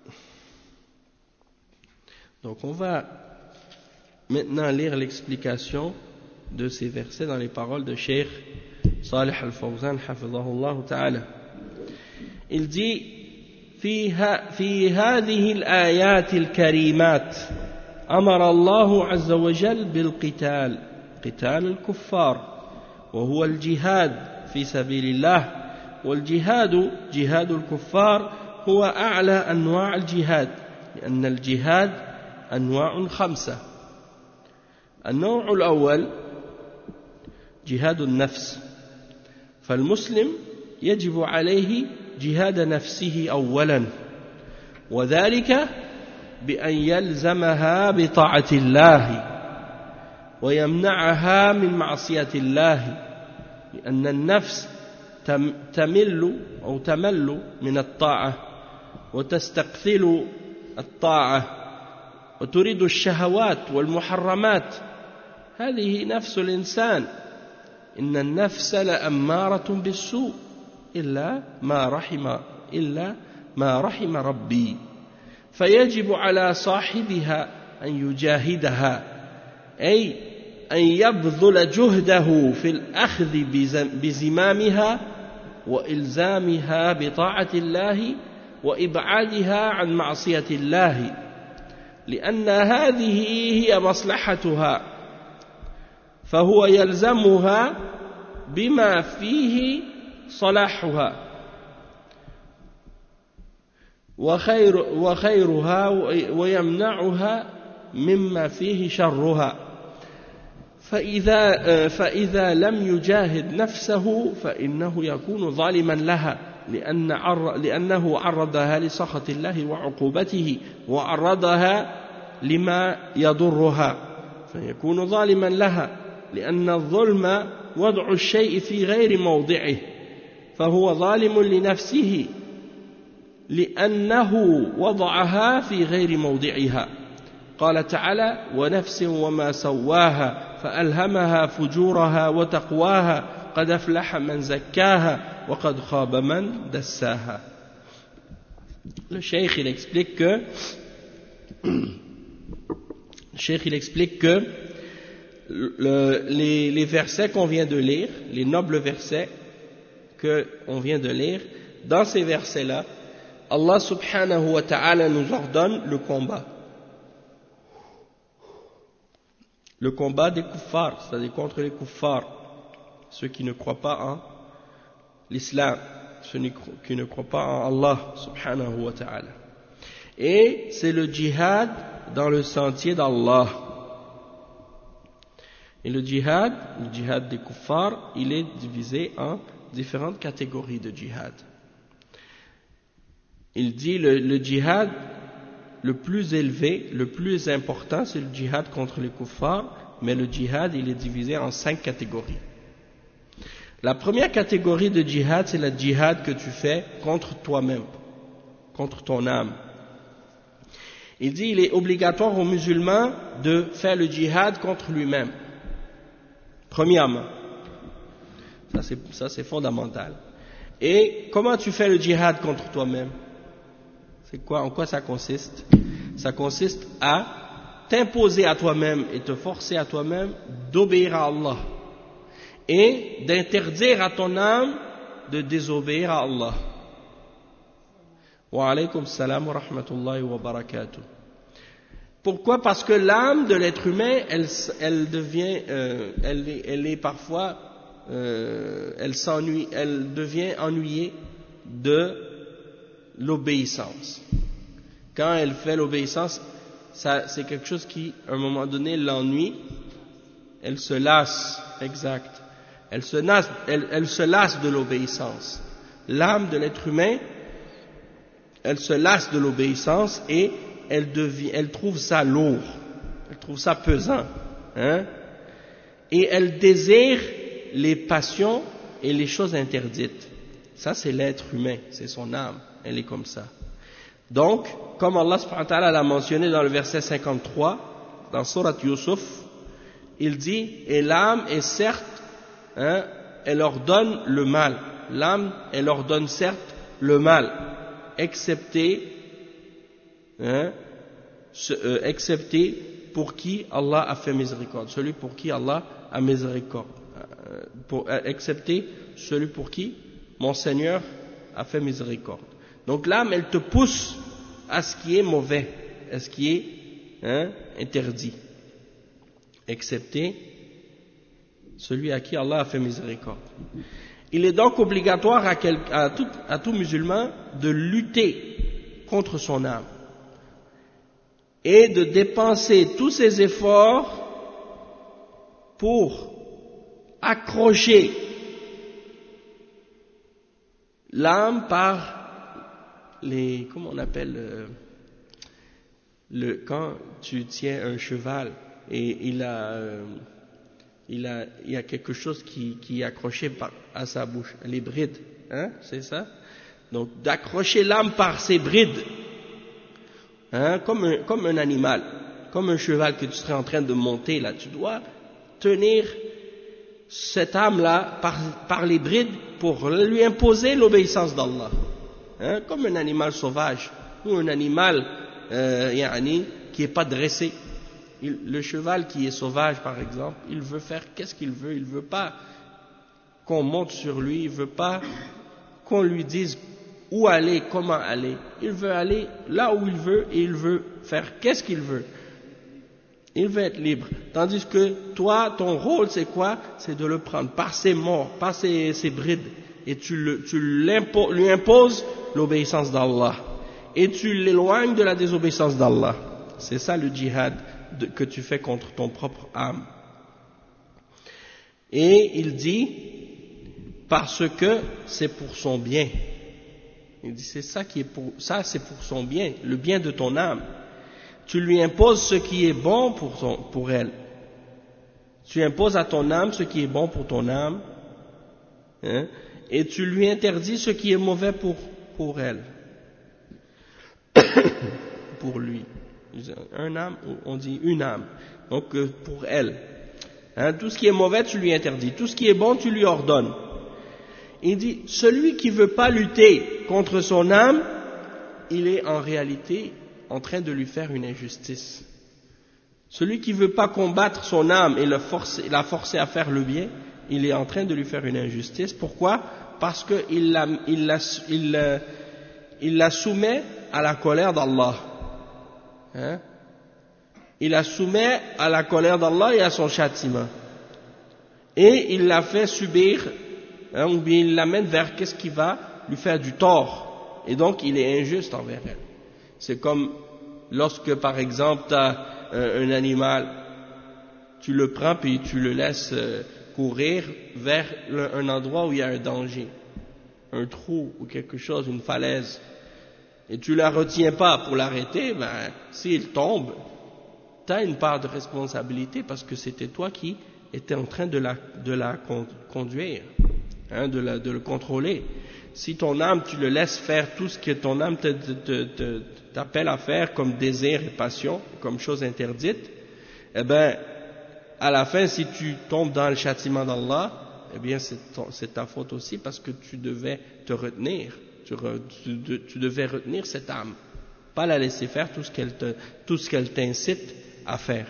Donc on va maintenant lire l'explication de ces versets dans les paroles de Cheikh Salih al-Fawzan hafidhahullah ta'ala. Il dit في في هذه الآيات الكريمات أمر الله عز وجل بالقتال قتال الكفار وهو الجهاد في سبيل الله والجهاد جهاد الكفار هو أعلى أنواع الجهاد لأن الجهاد أنواع خمسة. النوع الأول جهاد النفس، فالمسلم يجب عليه جهاد نفسه أولا، وذلك بأن يلزمها بطاعة الله ويمنعها من معصية الله، لأن النفس تمل أو تمل من الطاعة وتستقثل الطاعة وتريد الشهوات والمحرمات. هذه نفس الإنسان، إن النفس لأمارة بالسوء إلا ما رحم إلا ما رحم ربي، فيجب على صاحبها أن يجاهدها، أي أن يبذل جهده في الأخذ بزمامها وإلزامها بطاعة الله وإبعادها عن معصية الله، لأن هذه هي مصلحتها، فهو يلزمها بما فيه صلاحها وخير وخيرها ويمنعها مما فيه شرها. فإذا فإذا لم يجاهد نفسه فإنه يكون ظالما لها، لأن لأنه عرضها لسخط الله وعقوبته وعرضها لما يضرها، فيكون ظالما لها، لأن الظلم وضع الشيء في غير موضعه، فهو ظالم لنفسه لأنه وضعها في غير موضعها. قال تعالى: ونفس وما سواها فألهمها فجورها وتقواها قد أفلح من زكاها وقد خاب من دساها. Le cheikh il explique que le cheikh il explique que le, les, les versets qu'on vient de lire, les nobles versets qu'on vient de lire, dans ces versets-là, Allah subhanahu wa ta'ala nous ordonne le combat. Le combat des kuffars, c'est-à-dire contre les kuffars, ceux qui ne croient pas en l'islam, ceux qui ne croient pas en Allah subhanahu wa ta'ala. Et c'est le djihad dans le sentier d'Allah. Et le djihad, le djihad des kuffars, il est divisé en différentes catégories de djihad. Il dit le, le djihad le plus élevé, le plus important, c'est le djihad contre les kuffars, mais le djihad, il est divisé en cinq catégories. La première catégorie de djihad, c'est le djihad que tu fais contre toi-même, contre ton âme. Il dit il est obligatoire aux musulmans de faire le djihad contre lui-même. Premièrement, ça c'est, ça c'est fondamental. Et comment tu fais le djihad contre toi-même? C'est quoi, en quoi ça consiste? Ça consiste à t'imposer à toi-même et te forcer à toi-même d'obéir à Allah et d'interdire à ton âme de désobéir à Allah. Wa alaykum salam wa rahmatullahi wa barakatuh. Pourquoi? Parce que l'âme de l'être humain, elle, elle devient, euh, elle, elle est parfois, euh, elle s'ennuie, elle devient ennuyée de l'obéissance. Quand elle fait l'obéissance, ça, c'est quelque chose qui, à un moment donné, l'ennuie. Elle se lasse, exact. Elle se lasse, elle, elle se lasse de l'obéissance. L'âme de l'être humain, elle se lasse de l'obéissance et elle devient, elle trouve ça lourd, elle trouve ça pesant, hein? Et elle désire les passions et les choses interdites. Ça, c'est l'être humain, c'est son âme, elle est comme ça. Donc, comme Allah subhanahu wa ta'ala l'a mentionné dans le verset cinquante-trois, dans Surat Yusuf, il dit, et l'âme est certes, hein, elle ordonne le mal. L'âme, elle ordonne certes le mal, excepté, hein, ce, euh, excepté pour qui Allah a fait miséricorde, celui pour qui Allah a miséricorde, euh, pour, euh, excepté celui pour qui mon Seigneur a fait miséricorde. Donc l'âme, elle te pousse à ce qui est mauvais, à ce qui est, hein, interdit, excepté celui à qui Allah a fait miséricorde. Il est donc obligatoire à, quel, à, tout, à tout musulman de lutter contre son âme et de dépenser tous ses efforts pour accrocher l'âme par les, comment on appelle, euh, le, quand tu tiens un cheval et il a, euh, il a, il y a quelque chose qui, qui est accroché par, à sa bouche, les brides, hein, c'est ça? Donc d'accrocher l'âme par ses brides, hein, comme un, comme un animal, comme un cheval que tu serais en train de monter là, tu dois tenir cette âme-là par, par les brides pour lui imposer l'obéissance d'Allah, hein, comme un animal sauvage ou un animal euh, yani, qui n'est pas dressé. Il, le cheval qui est sauvage, par exemple, il veut faire qu'est-ce qu'il veut, il ne veut pas qu'on monte sur lui, il ne veut pas qu'on lui dise où aller, comment aller. Il veut aller là où il veut et il veut faire qu'est-ce qu'il veut. Il veut être libre. Tandis que toi, ton rôle, c'est quoi? C'est de le prendre par ses morts, par ses, ses brides. Et tu, le, tu lui imposes l'obéissance d'Allah. Et tu l'éloignes de la désobéissance d'Allah. C'est ça le djihad de, que tu fais contre ton propre âme. Et il dit, parce que c'est pour son bien. Il dit, c'est ça qui est pour, ça c'est pour son bien, le bien de ton âme. Tu lui imposes ce qui est bon pour, ton, pour elle. Tu imposes à ton âme ce qui est bon pour ton âme, hein, et tu lui interdis ce qui est mauvais pour, pour elle, pour lui. Un âme, on dit une âme, donc pour elle. Hein, tout ce qui est mauvais, tu lui interdis. Tout ce qui est bon, tu lui ordonnes. Il dit, celui qui ne veut pas lutter contre son âme, il est en réalité en train de lui faire une injustice. Celui qui ne veut pas combattre son âme et le forcer, la forcer à faire le bien, il est en train de lui faire une injustice. Pourquoi? Parce qu'il la, il la, il, il la soumet à la colère d'Allah. Hein? Il la soumet à la colère d'Allah et à son châtiment. Et il la fait subir, hein, ou bien il l'amène vers qu'est-ce qui va lui faire du tort. Et donc il est injuste envers elle. C'est comme lorsque, par exemple, tu as un, un animal, tu le prends puis tu le laisses euh, courir vers le, un endroit où il y a un danger, un trou ou quelque chose, une falaise, et tu ne la retiens pas pour l'arrêter, ben, s'il tombe, tu as une part de responsabilité parce que c'était toi qui étais en train de la, de la conduire, hein, de, la, de le contrôler. Si ton âme, tu le laisses faire tout ce que ton âme te, te, te, t'appelle à faire comme désir et passion, comme chose interdite, eh bien, à la fin, si tu tombes dans le châtiment d'Allah, eh bien, c'est, ton, c'est ta faute aussi parce que tu devais te retenir, tu, re, tu, tu devais retenir cette âme, pas la laisser faire tout ce qu'elle te, tout ce qu'elle t'incite à faire.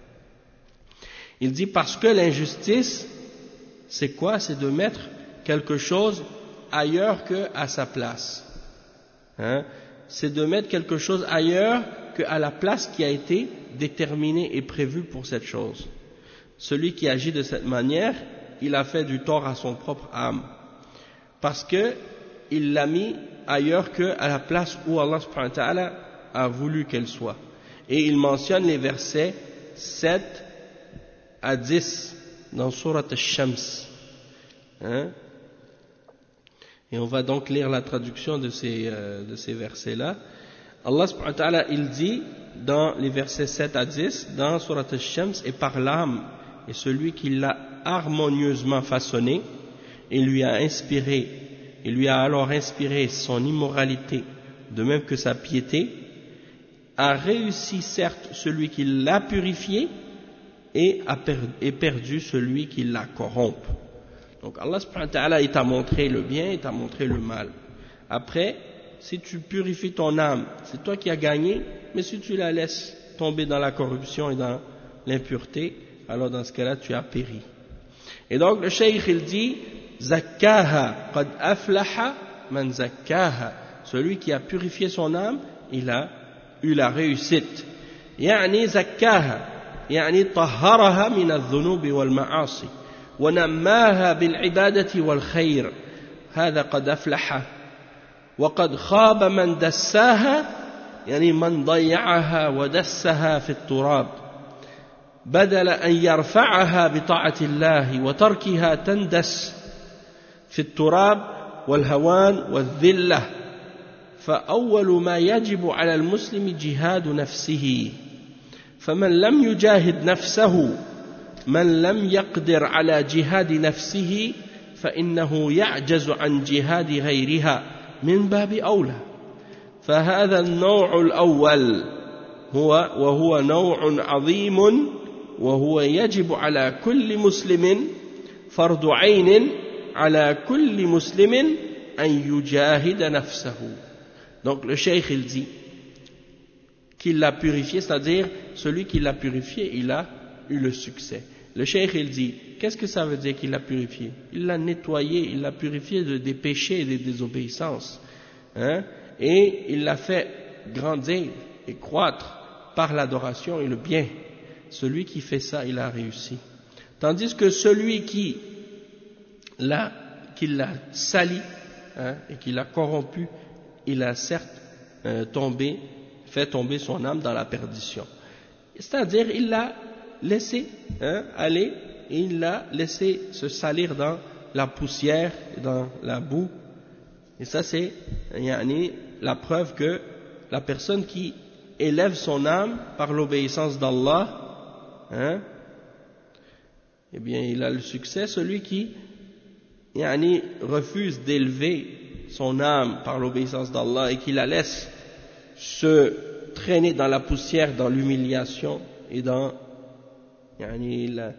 Il dit parce que l'injustice, c'est quoi? C'est de mettre quelque chose ailleurs qu'à sa place. Hein? c'est de mettre quelque chose ailleurs qu'à la place qui a été déterminée et prévue pour cette chose. Celui qui agit de cette manière, il a fait du tort à son propre âme, parce que il l'a mis ailleurs qu'à la place où Allah subhanahu wa ta'ala a voulu qu'elle soit. Et il mentionne les versets sept à dix dans Surat Ash-Shams. Hein? Et on va donc lire la traduction de ces, euh, de ces versets-là. Allah subhanahu wa ta'ala, il dit dans les versets sept à dix, dans Surat Ash-Shams, et par l'âme, et celui qui l'a harmonieusement façonné, et lui a inspiré, il lui a alors inspiré son immoralité, de même que sa piété, a réussi certes celui qui l'a purifié, et a perdu, et perdu celui qui la corrompt. Donc Allah subhanahu wa ta'ala, il t'a montré le bien, il t'a montré le mal. Après, si tu purifies ton âme, c'est toi qui as gagné, mais si tu la laisses tomber dans la corruption et dans l'impureté, alors dans ce cas-là, tu as péri. Et donc le cheikh, il dit, Zakkaha, qad aflaha man zakkaha. Celui qui a purifié son âme, il a eu la réussite. Yani zakkaha, yani tahharaha min al-dhunubi wal-ma'asi. ونماها بالعبادة والخير هذا قد أفلح وقد خاب من دساها يعني من ضيعها ودسها في التراب بدل أن يرفعها بطاعة الله وتركها تندس في التراب والهوان والذلة فأول ما يجب على المسلم جهاد نفسه فمن لم يجاهد نفسه من لم يقدر على جهاد نفسه فإنه يعجز عن جهاد غيرها من باب أولى فهذا النوع الأول هو وهو نوع عظيم وهو يجب على كل مسلم فرض عين على كل مسلم أن يجاهد نفسه. Donc le cheikh il dit qu'il l'a purifié, c'est-à-dire celui qui l'a purifié, il a eu le succès. Le cheikh il dit, qu'est-ce que ça veut dire qu'il l'a purifié? Il l'a nettoyé, il l'a purifié de, des péchés et des désobéissances. Hein? Et il l'a fait grandir et croître par l'adoration et le bien. Celui qui fait ça, il a réussi. Tandis que celui qui l'a, qui l'a sali, hein, et qui l'a corrompu, il a certes euh, tombé, fait tomber son âme dans la perdition. C'est-à-dire, il l'a laissé hein, aller et il l'a laissé se salir dans la poussière, dans la boue. Et ça, c'est yani, la preuve que la personne qui élève son âme par l'obéissance d'Allah, hein, eh bien, il a le succès. Celui qui yani, refuse d'élever son âme par l'obéissance d'Allah et qui la laisse se traîner dans la poussière, dans l'humiliation et dans yani, la,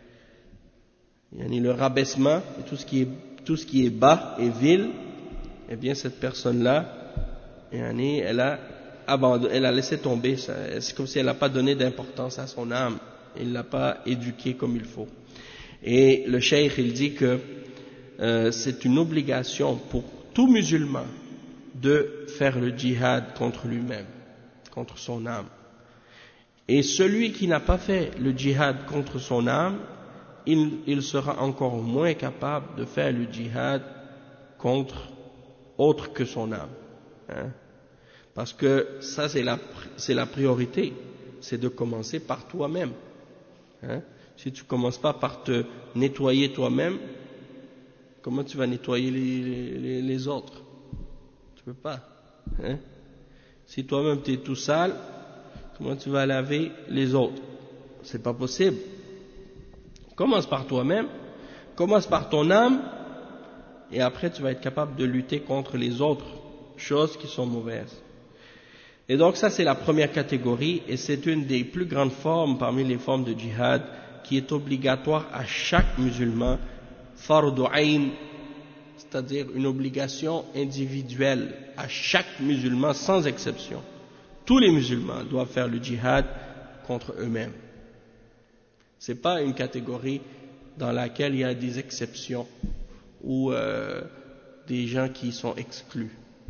yani, le rabaissement et tout ce qui est, tout ce qui est bas et vil, eh bien cette personne-là, yani, elle a abandonné, elle a laissé tomber, c'est comme si elle n'a pas donné d'importance à son âme, elle ne l'a pas éduquée comme il faut. Et le cheikh il dit que euh, c'est une obligation pour tout musulman de faire le djihad contre lui-même, contre son âme. Et celui qui n'a pas fait le djihad contre son âme, il, il sera encore moins capable de faire le djihad contre autre que son âme. Hein? Parce que ça, c'est la, c'est la priorité, c'est de commencer par toi-même. Hein? Si tu ne commences pas par te nettoyer toi-même, comment tu vas nettoyer les, les, les autres? Tu ne peux pas. Hein? Si toi-même tu es tout sale, comment tu vas laver les autres? C'est pas possible. Commence par toi-même, commence par ton âme, et après tu vas être capable de lutter contre les autres choses qui sont mauvaises. Et donc ça c'est la première catégorie, et c'est une des plus grandes formes parmi les formes de djihad qui est obligatoire à chaque musulman, fardu ayn, c'est-à-dire une obligation individuelle à chaque musulman sans exception. Tous les musulmans doivent faire le djihad contre eux-mêmes. Ce n'est pas une catégorie dans laquelle il y a des exceptions ou euh, des gens qui sont exclus. Non,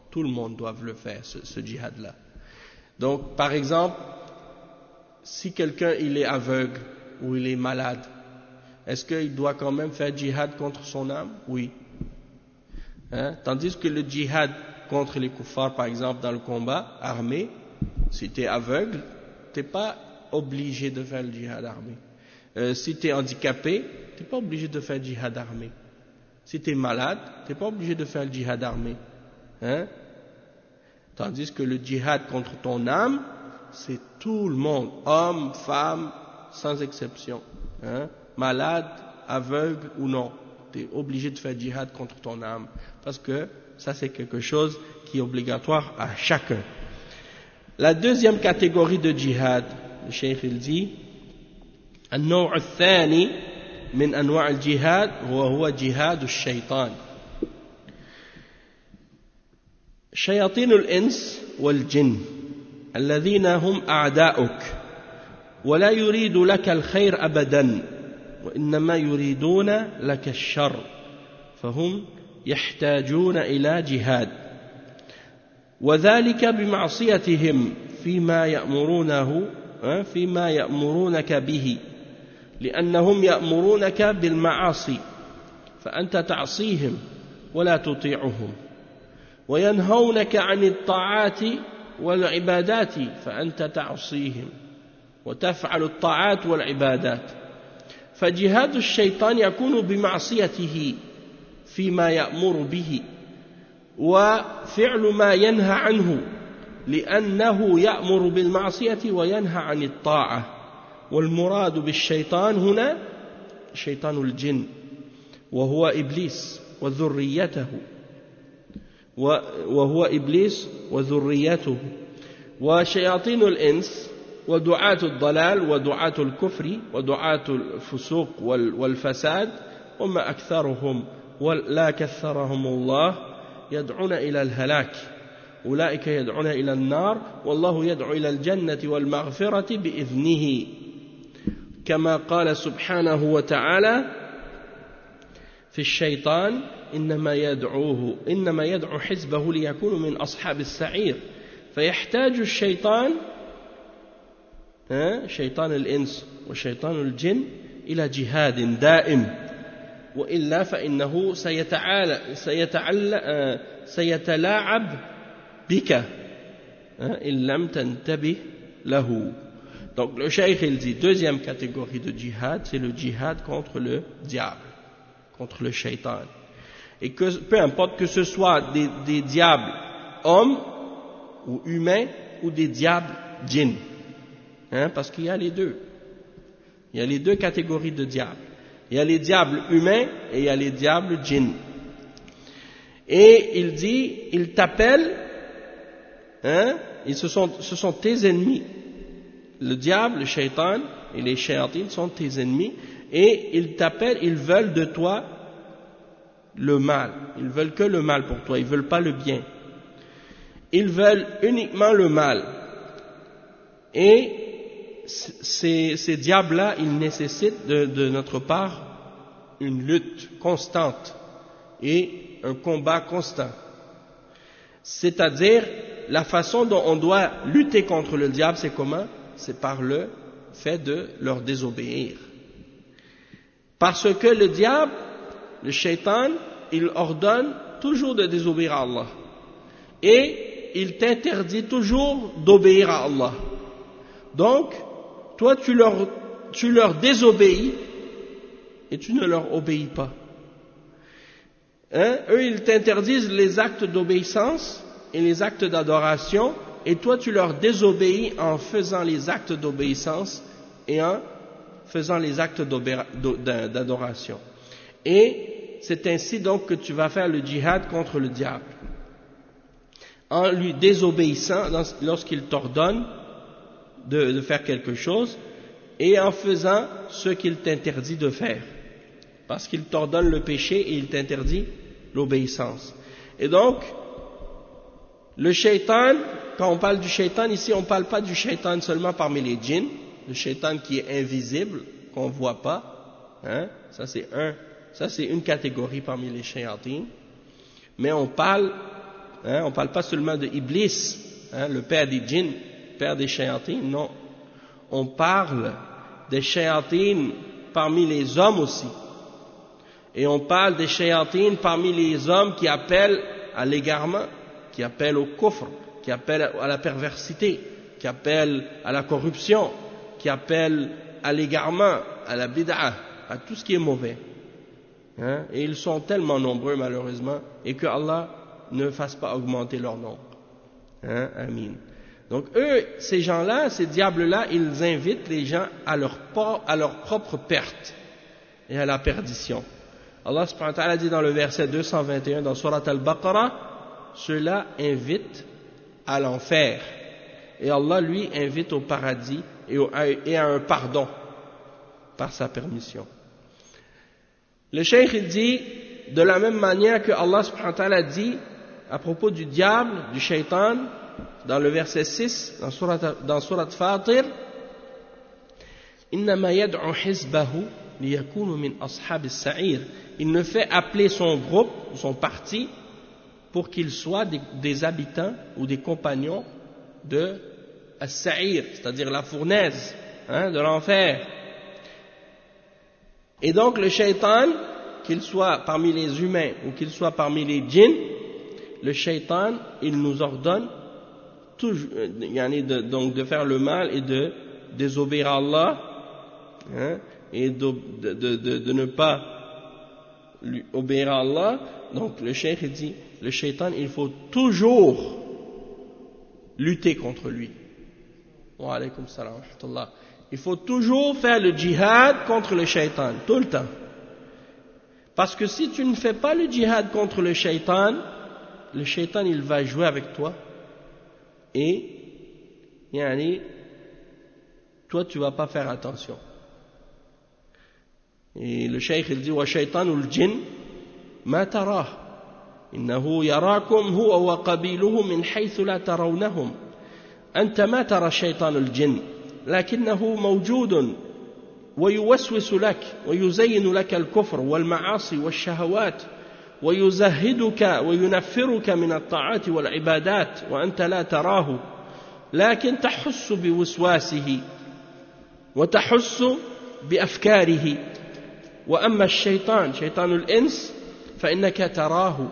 Tout le monde doit le faire, ce, ce djihad-là. Donc, par exemple, si quelqu'un il est aveugle ou il est malade, est-ce qu'il doit quand même faire djihad contre son âme? Oui. Hein? Tandis que le djihad contre les kuffars, par exemple, dans le combat armé, si tu es aveugle, tu n'es pas obligé de faire le djihad armé. Euh, si tu es handicapé, tu n'es pas obligé de faire le djihad armé. Si tu es malade, tu n'es pas obligé de faire le djihad armé. Hein? Tandis que le djihad contre ton âme, c'est tout le monde, hommes, femmes, sans exception. Hein? Malade, aveugle ou non. Tu es obligé de faire djihad contre ton âme. Parce que ça, c'est quelque chose qui est obligatoire à chacun. La deuxième catégorie de djihad, le cheikh il dit, النوع الثاني من أنواع الجهاد وهو جهاد الشيطان. شياطين الإنس والجن الذين هم أعداؤك ولا يريد لك الخير أبدا وإنما يريدون لك الشر فهم يحتاجون إلى جهاد وذلك بمعصيتهم فيما يأمرونه فيما يأمرونك به لأنهم يأمرونك بالمعاصي فأنت تعصيهم ولا تطيعهم وينهونك عن الطاعات والعبادات فأنت تعصيهم وتفعل الطاعات والعبادات فجهاد الشيطان يكون بمعصيته فيما يأمر به وفعل ما ينهى عنه لأنه يأمر بالمعصية وينهى عن الطاعة والمراد بالشيطان هنا شيطان الجن وهو إبليس وذريته وهو إبليس وذريته وشياطين الإنس ودعاة الضلال ودعاة الكفر ودعاة الفسوق والفساد وما أكثرهم ولا كثرهم الله يدعون إلى الهلاك أولئك يدعون إلى النار والله يدعو إلى الجنة والمغفرة بإذنه كما قال سبحانه وتعالى في الشيطان إنما يدعوه إنما يدعو حزبه ليكونوا من أصحاب السعير فيحتاج الشيطان شيطان الإنس وشيطان الجن إلى جهاد دائم وإلا فإنه سيتعالى سيتعلى سيتلاعب بك إن لم تنتبه له. Donc le cheikh il dit deuxième catégorie de djihad, c'est le djihad contre le diable, contre le shaitan. Et que peu importe que ce soit des, des diables hommes ou humains ou des diables djinns, hein, parce qu'il y a les deux. Il y a les deux catégories de diables. Il y a les diables humains et il y a les diables djinns. Et il dit, ils t'appellent, hein, ils ce sont, ce sont tes ennemis. Le diable, le shaitan et les shayatines sont tes ennemis et ils t'appellent, ils veulent de toi le mal. Ils veulent que le mal pour toi, ils veulent pas le bien. Ils veulent uniquement le mal. Et ces, ces diables-là, ils nécessitent de, de notre part une lutte constante et un combat constant. C'est-à-dire, la façon dont on doit lutter contre le diable, c'est comment? C'est par le fait de leur désobéir. Parce que le diable, le shaitan, il ordonne toujours de désobéir à Allah. Et il t'interdit toujours d'obéir à Allah. Donc, toi tu leur, tu leur désobéis et tu ne leur obéis pas. Hein? Eux, ils t'interdisent les actes d'obéissance et les actes d'adoration, et toi tu leur désobéis en faisant les actes d'obéissance et en faisant les actes d'adoration. Et c'est ainsi donc que tu vas faire le djihad contre le diable, en lui désobéissant lorsqu'il t'ordonne de, de faire quelque chose et en faisant ce qu'il t'interdit de faire, parce qu'il t'ordonne le péché et il t'interdit l'obéissance. Et donc, le shaitan, quand on parle du shaitan, ici on ne parle pas du shaitan seulement parmi les djinns, le shaitan qui est invisible, qu'on ne voit pas, hein, ça c'est un, ça c'est une catégorie parmi les shayatines, mais on parle hein, on ne parle pas seulement de Iblis, hein, le père des djinns, père des shayatines, non. On parle des shayatines parmi les hommes aussi. Et on parle des shayatines parmi les hommes qui appellent à l'égarement, qui appellent au kufr, qui appellent à la perversité, qui appellent à la corruption, qui appellent à l'égarement, à la bid'a, à tout ce qui est mauvais. Hein? Et ils sont tellement nombreux malheureusement, et que Allah ne fasse pas augmenter leur nombre. Hein? Amin. Donc eux, ces gens-là, ces diables-là, ils invitent les gens à leur, à leur propre perte et à la perdition. Allah subhanahu wa ta'ala dit dans le verset deux cent vingt et un dans Surat Al-Baqarah, ceux-là invitent à l'enfer. Et Allah, lui, invite au paradis et, au, et à un pardon par sa permission. Le cheikh, il dit, de la même manière que Allah subhanahu wa ta'ala dit à propos du diable, du shaitan, dans le verset six, dans Surat, dans Surat Fatir, إِنَّمَا يَدْعُ حِزْبَهُ لِيَكُونُ مِنْ أَصْحَابِ السَّعِيرِ. Il ne fait appeler son groupe, son parti, pour qu'ils soient des, des habitants ou des compagnons de As-Sa'ir, c'est-à-dire la fournaise, hein, de l'enfer. Et donc le shaitan, qu'il soit parmi les humains ou qu'il soit parmi les djinns, le shaitan, il nous ordonne toujours, de, donc de faire le mal et de désobéir à Allah, hein, et de, de, de, de ne pas lui obéir à Allah. Donc le cheikh dit, le shaitan, il faut toujours lutter contre lui. Wa alaykum salam wa rahmatullah. Il faut toujours faire le djihad contre le shaitan, tout le temps. Parce que si tu ne fais pas le djihad contre le shaitan, le shaitan, il va jouer avec toi. Et, yani, toi, tu ne vas pas faire attention. Et le cheikh, il dit, wa shaitanul jinn ma tarah. إنه يراكم هو وقبيله من حيث لا ترونهم أنت ما ترى شيطان الجن لكنه موجود ويوسوس لك ويزين لك الكفر والمعاصي والشهوات ويزهدك وينفرك من الطاعات والعبادات وأنت لا تراه لكن تحس بوسواسه وتحس بأفكاره وأما الشيطان شيطان الإنس فإنك تراه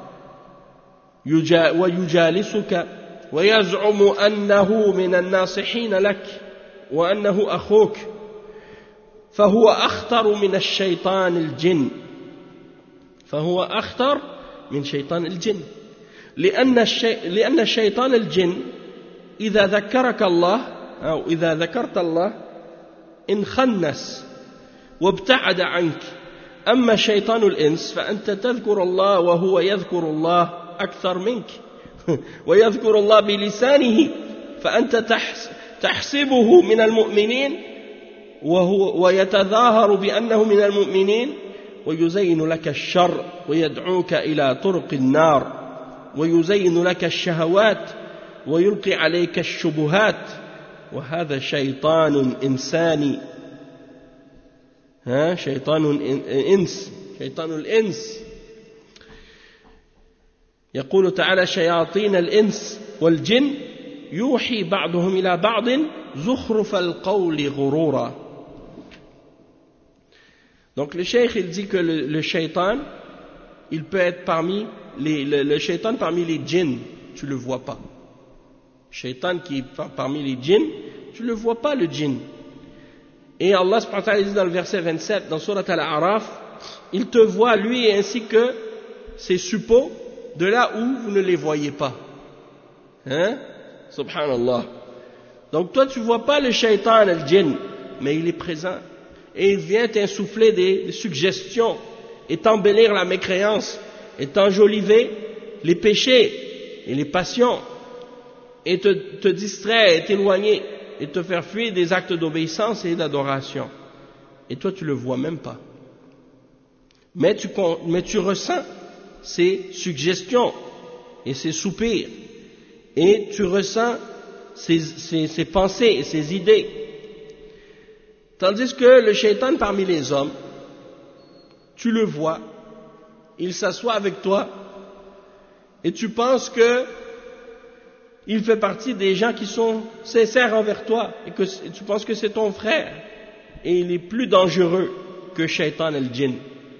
ويجالسك ويزعم أنه من الناصحين لك وأنه أخوك فهو أخطر من الشيطان الجن فهو أخطر من شيطان الجن لأن, الشي... لأن شيطان الجن إذا ذكرك الله أو إذا ذكرت الله انخنس وابتعد عنك أما شيطان الإنس فأنت تذكر الله وهو يذكر الله أكثر منك ويذكر الله بلسانه فأنت تحسبه من المؤمنين وهو ويتظاهر بأنه من المؤمنين ويزين لك الشر ويدعوك إلى طرق النار ويزين لك الشهوات ويلقي عليك الشبهات وهذا شيطان إنساني ها شيطان إنس شيطان الإنس يقول تعالى شياطين الإنس والجن يوحي بعضهم إلى بعض زخرف القول غرورا. Donc le cheikh il dit que le, le shaitan il peut être parmi les, le, le shaitan parmi les djinns, tu le vois pas. Shaitan qui est parmi les djinns, tu le vois pas le djinn. Et Allah subhanahu wa ta'ala dit dans le verset vingt-sept dans Surat Al-A'raf, il te voit lui ainsi que ses suppôts de là où vous ne les voyez pas. Hein? Subhanallah. Donc toi tu vois pas le shaitan al-jinn, mais il est présent. Et il vient t'insuffler des, des suggestions et t'embellir la mécréance et t'enjoliver les péchés et les passions et te, te distraire et t'éloigner et te faire fuir des actes d'obéissance et d'adoration. Et toi tu le vois même pas. Mais tu, mais tu ressens ces suggestions et ces soupirs et tu ressens ces, ces, ces pensées et ces idées. Tandis que le shaitan parmi les hommes, tu le vois, il s'assoit avec toi et tu penses que il fait partie des gens qui sont sincères envers toi, et que tu penses que c'est ton frère, et il est plus dangereux que Shaitan et le djinn.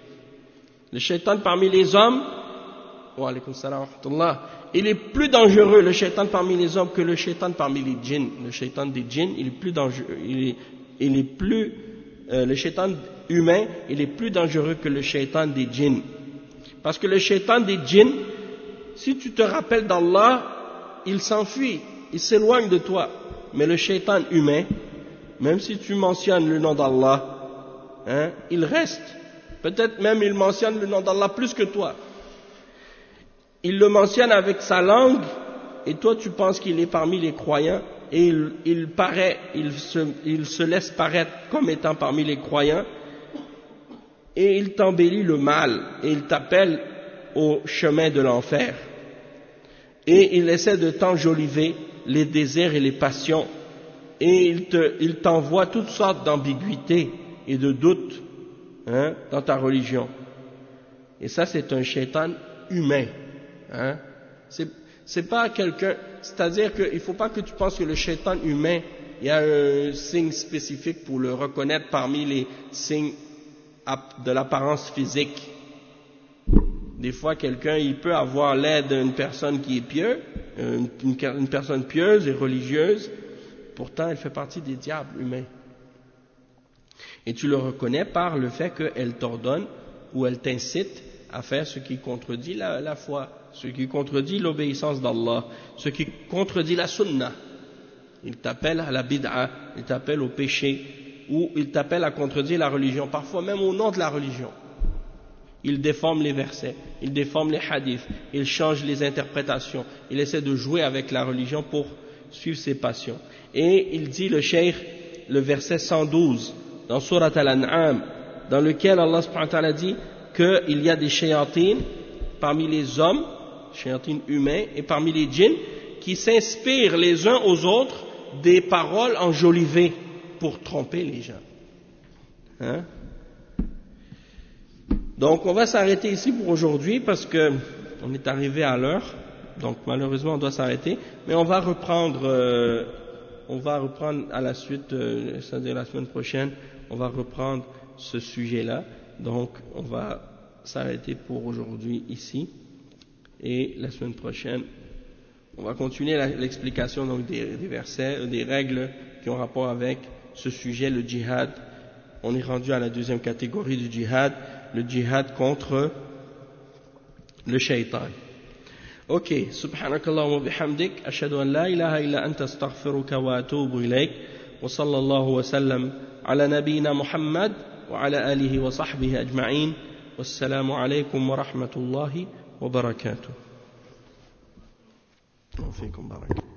Le Shaitan parmi les hommes, wa alaykum salam wa rahmatullah, il est plus dangereux, le Shaitan parmi les hommes, que le Shaitan parmi les djinns. Le Shaitan des djinns, il est plus dangereux, il est, il est plus, euh, le Shaitan humain, il est plus dangereux que le Shaitan des djinns. Parce que le Shaitan des djinns, si tu te rappelles d'Allah, il s'enfuit, il s'éloigne de toi. Mais le Shaitan humain, même si tu mentionnes le nom d'Allah, hein, il reste. Peut-être même il mentionne le nom d'Allah plus que toi. Il le mentionne avec sa langue, et toi tu penses qu'il est parmi les croyants, et il, il paraît, il se, il se laisse paraître comme étant parmi les croyants, et il t'embellit le mal, et il t'appelle au chemin de l'enfer. Et il essaie de t'enjoliver les désirs et les passions, et il, te, il t'envoie toutes sortes d'ambiguïtés et de doutes, hein, dans ta religion. Et ça, c'est un shaitan humain. Hein? C'est, c'est pas quelqu'un, c'est-à-dire qu'il ne faut pas que tu penses que le shaitan humain, il y a un signe spécifique pour le reconnaître parmi les signes de l'apparence physique. Des fois, quelqu'un, il peut avoir l'air d'une personne qui est pieuse, une, une, une personne pieuse et religieuse, pourtant elle fait partie des diables humains. Et tu le reconnais par le fait qu'elle t'ordonne ou elle t'incite à faire ce qui contredit la, la foi, ce qui contredit l'obéissance d'Allah, ce qui contredit la sunna. Il t'appelle à la bid'a, il t'appelle au péché, ou il t'appelle à contredire la religion, parfois même au nom de la religion. Il déforme les versets, il déforme les hadiths, il change les interprétations, il essaie de jouer avec la religion pour suivre ses passions. Et il dit, le cheikh, le verset cent douze, dans Surat Al-An'am, dans lequel Allah subhanahu wa ta'ala dit qu'il y a des shayatines parmi les hommes, shayatines humains, et parmi les djinns, qui s'inspirent les uns aux autres des paroles enjolivées pour tromper les gens. Hein? Donc on va s'arrêter ici pour aujourd'hui parce que on est arrivé à l'heure, donc malheureusement on doit s'arrêter, mais on va reprendre, euh, on va reprendre à la suite, euh, c'est-à-dire la semaine prochaine, on va reprendre ce sujet-là. Donc on va s'arrêter pour aujourd'hui ici et la semaine prochaine on va continuer la, l'explication donc des, des versets, des règles qui ont rapport avec ce sujet, le djihad. On est rendu à la deuxième catégorie du djihad, le djihad contre le shaitan. Ok, subhanakallahumma wa bihamdik, ashhadu an la ilaha illa anta astaghfiruka wa atubu ilayk, wa sallallahu wa sallam ala nabiyyina Muhammad wa ala alihi wa sahbihi ajma'in, wassalamu alaykum wa rahmatullahi wa barakatuh. Wa fiikum barakatuh.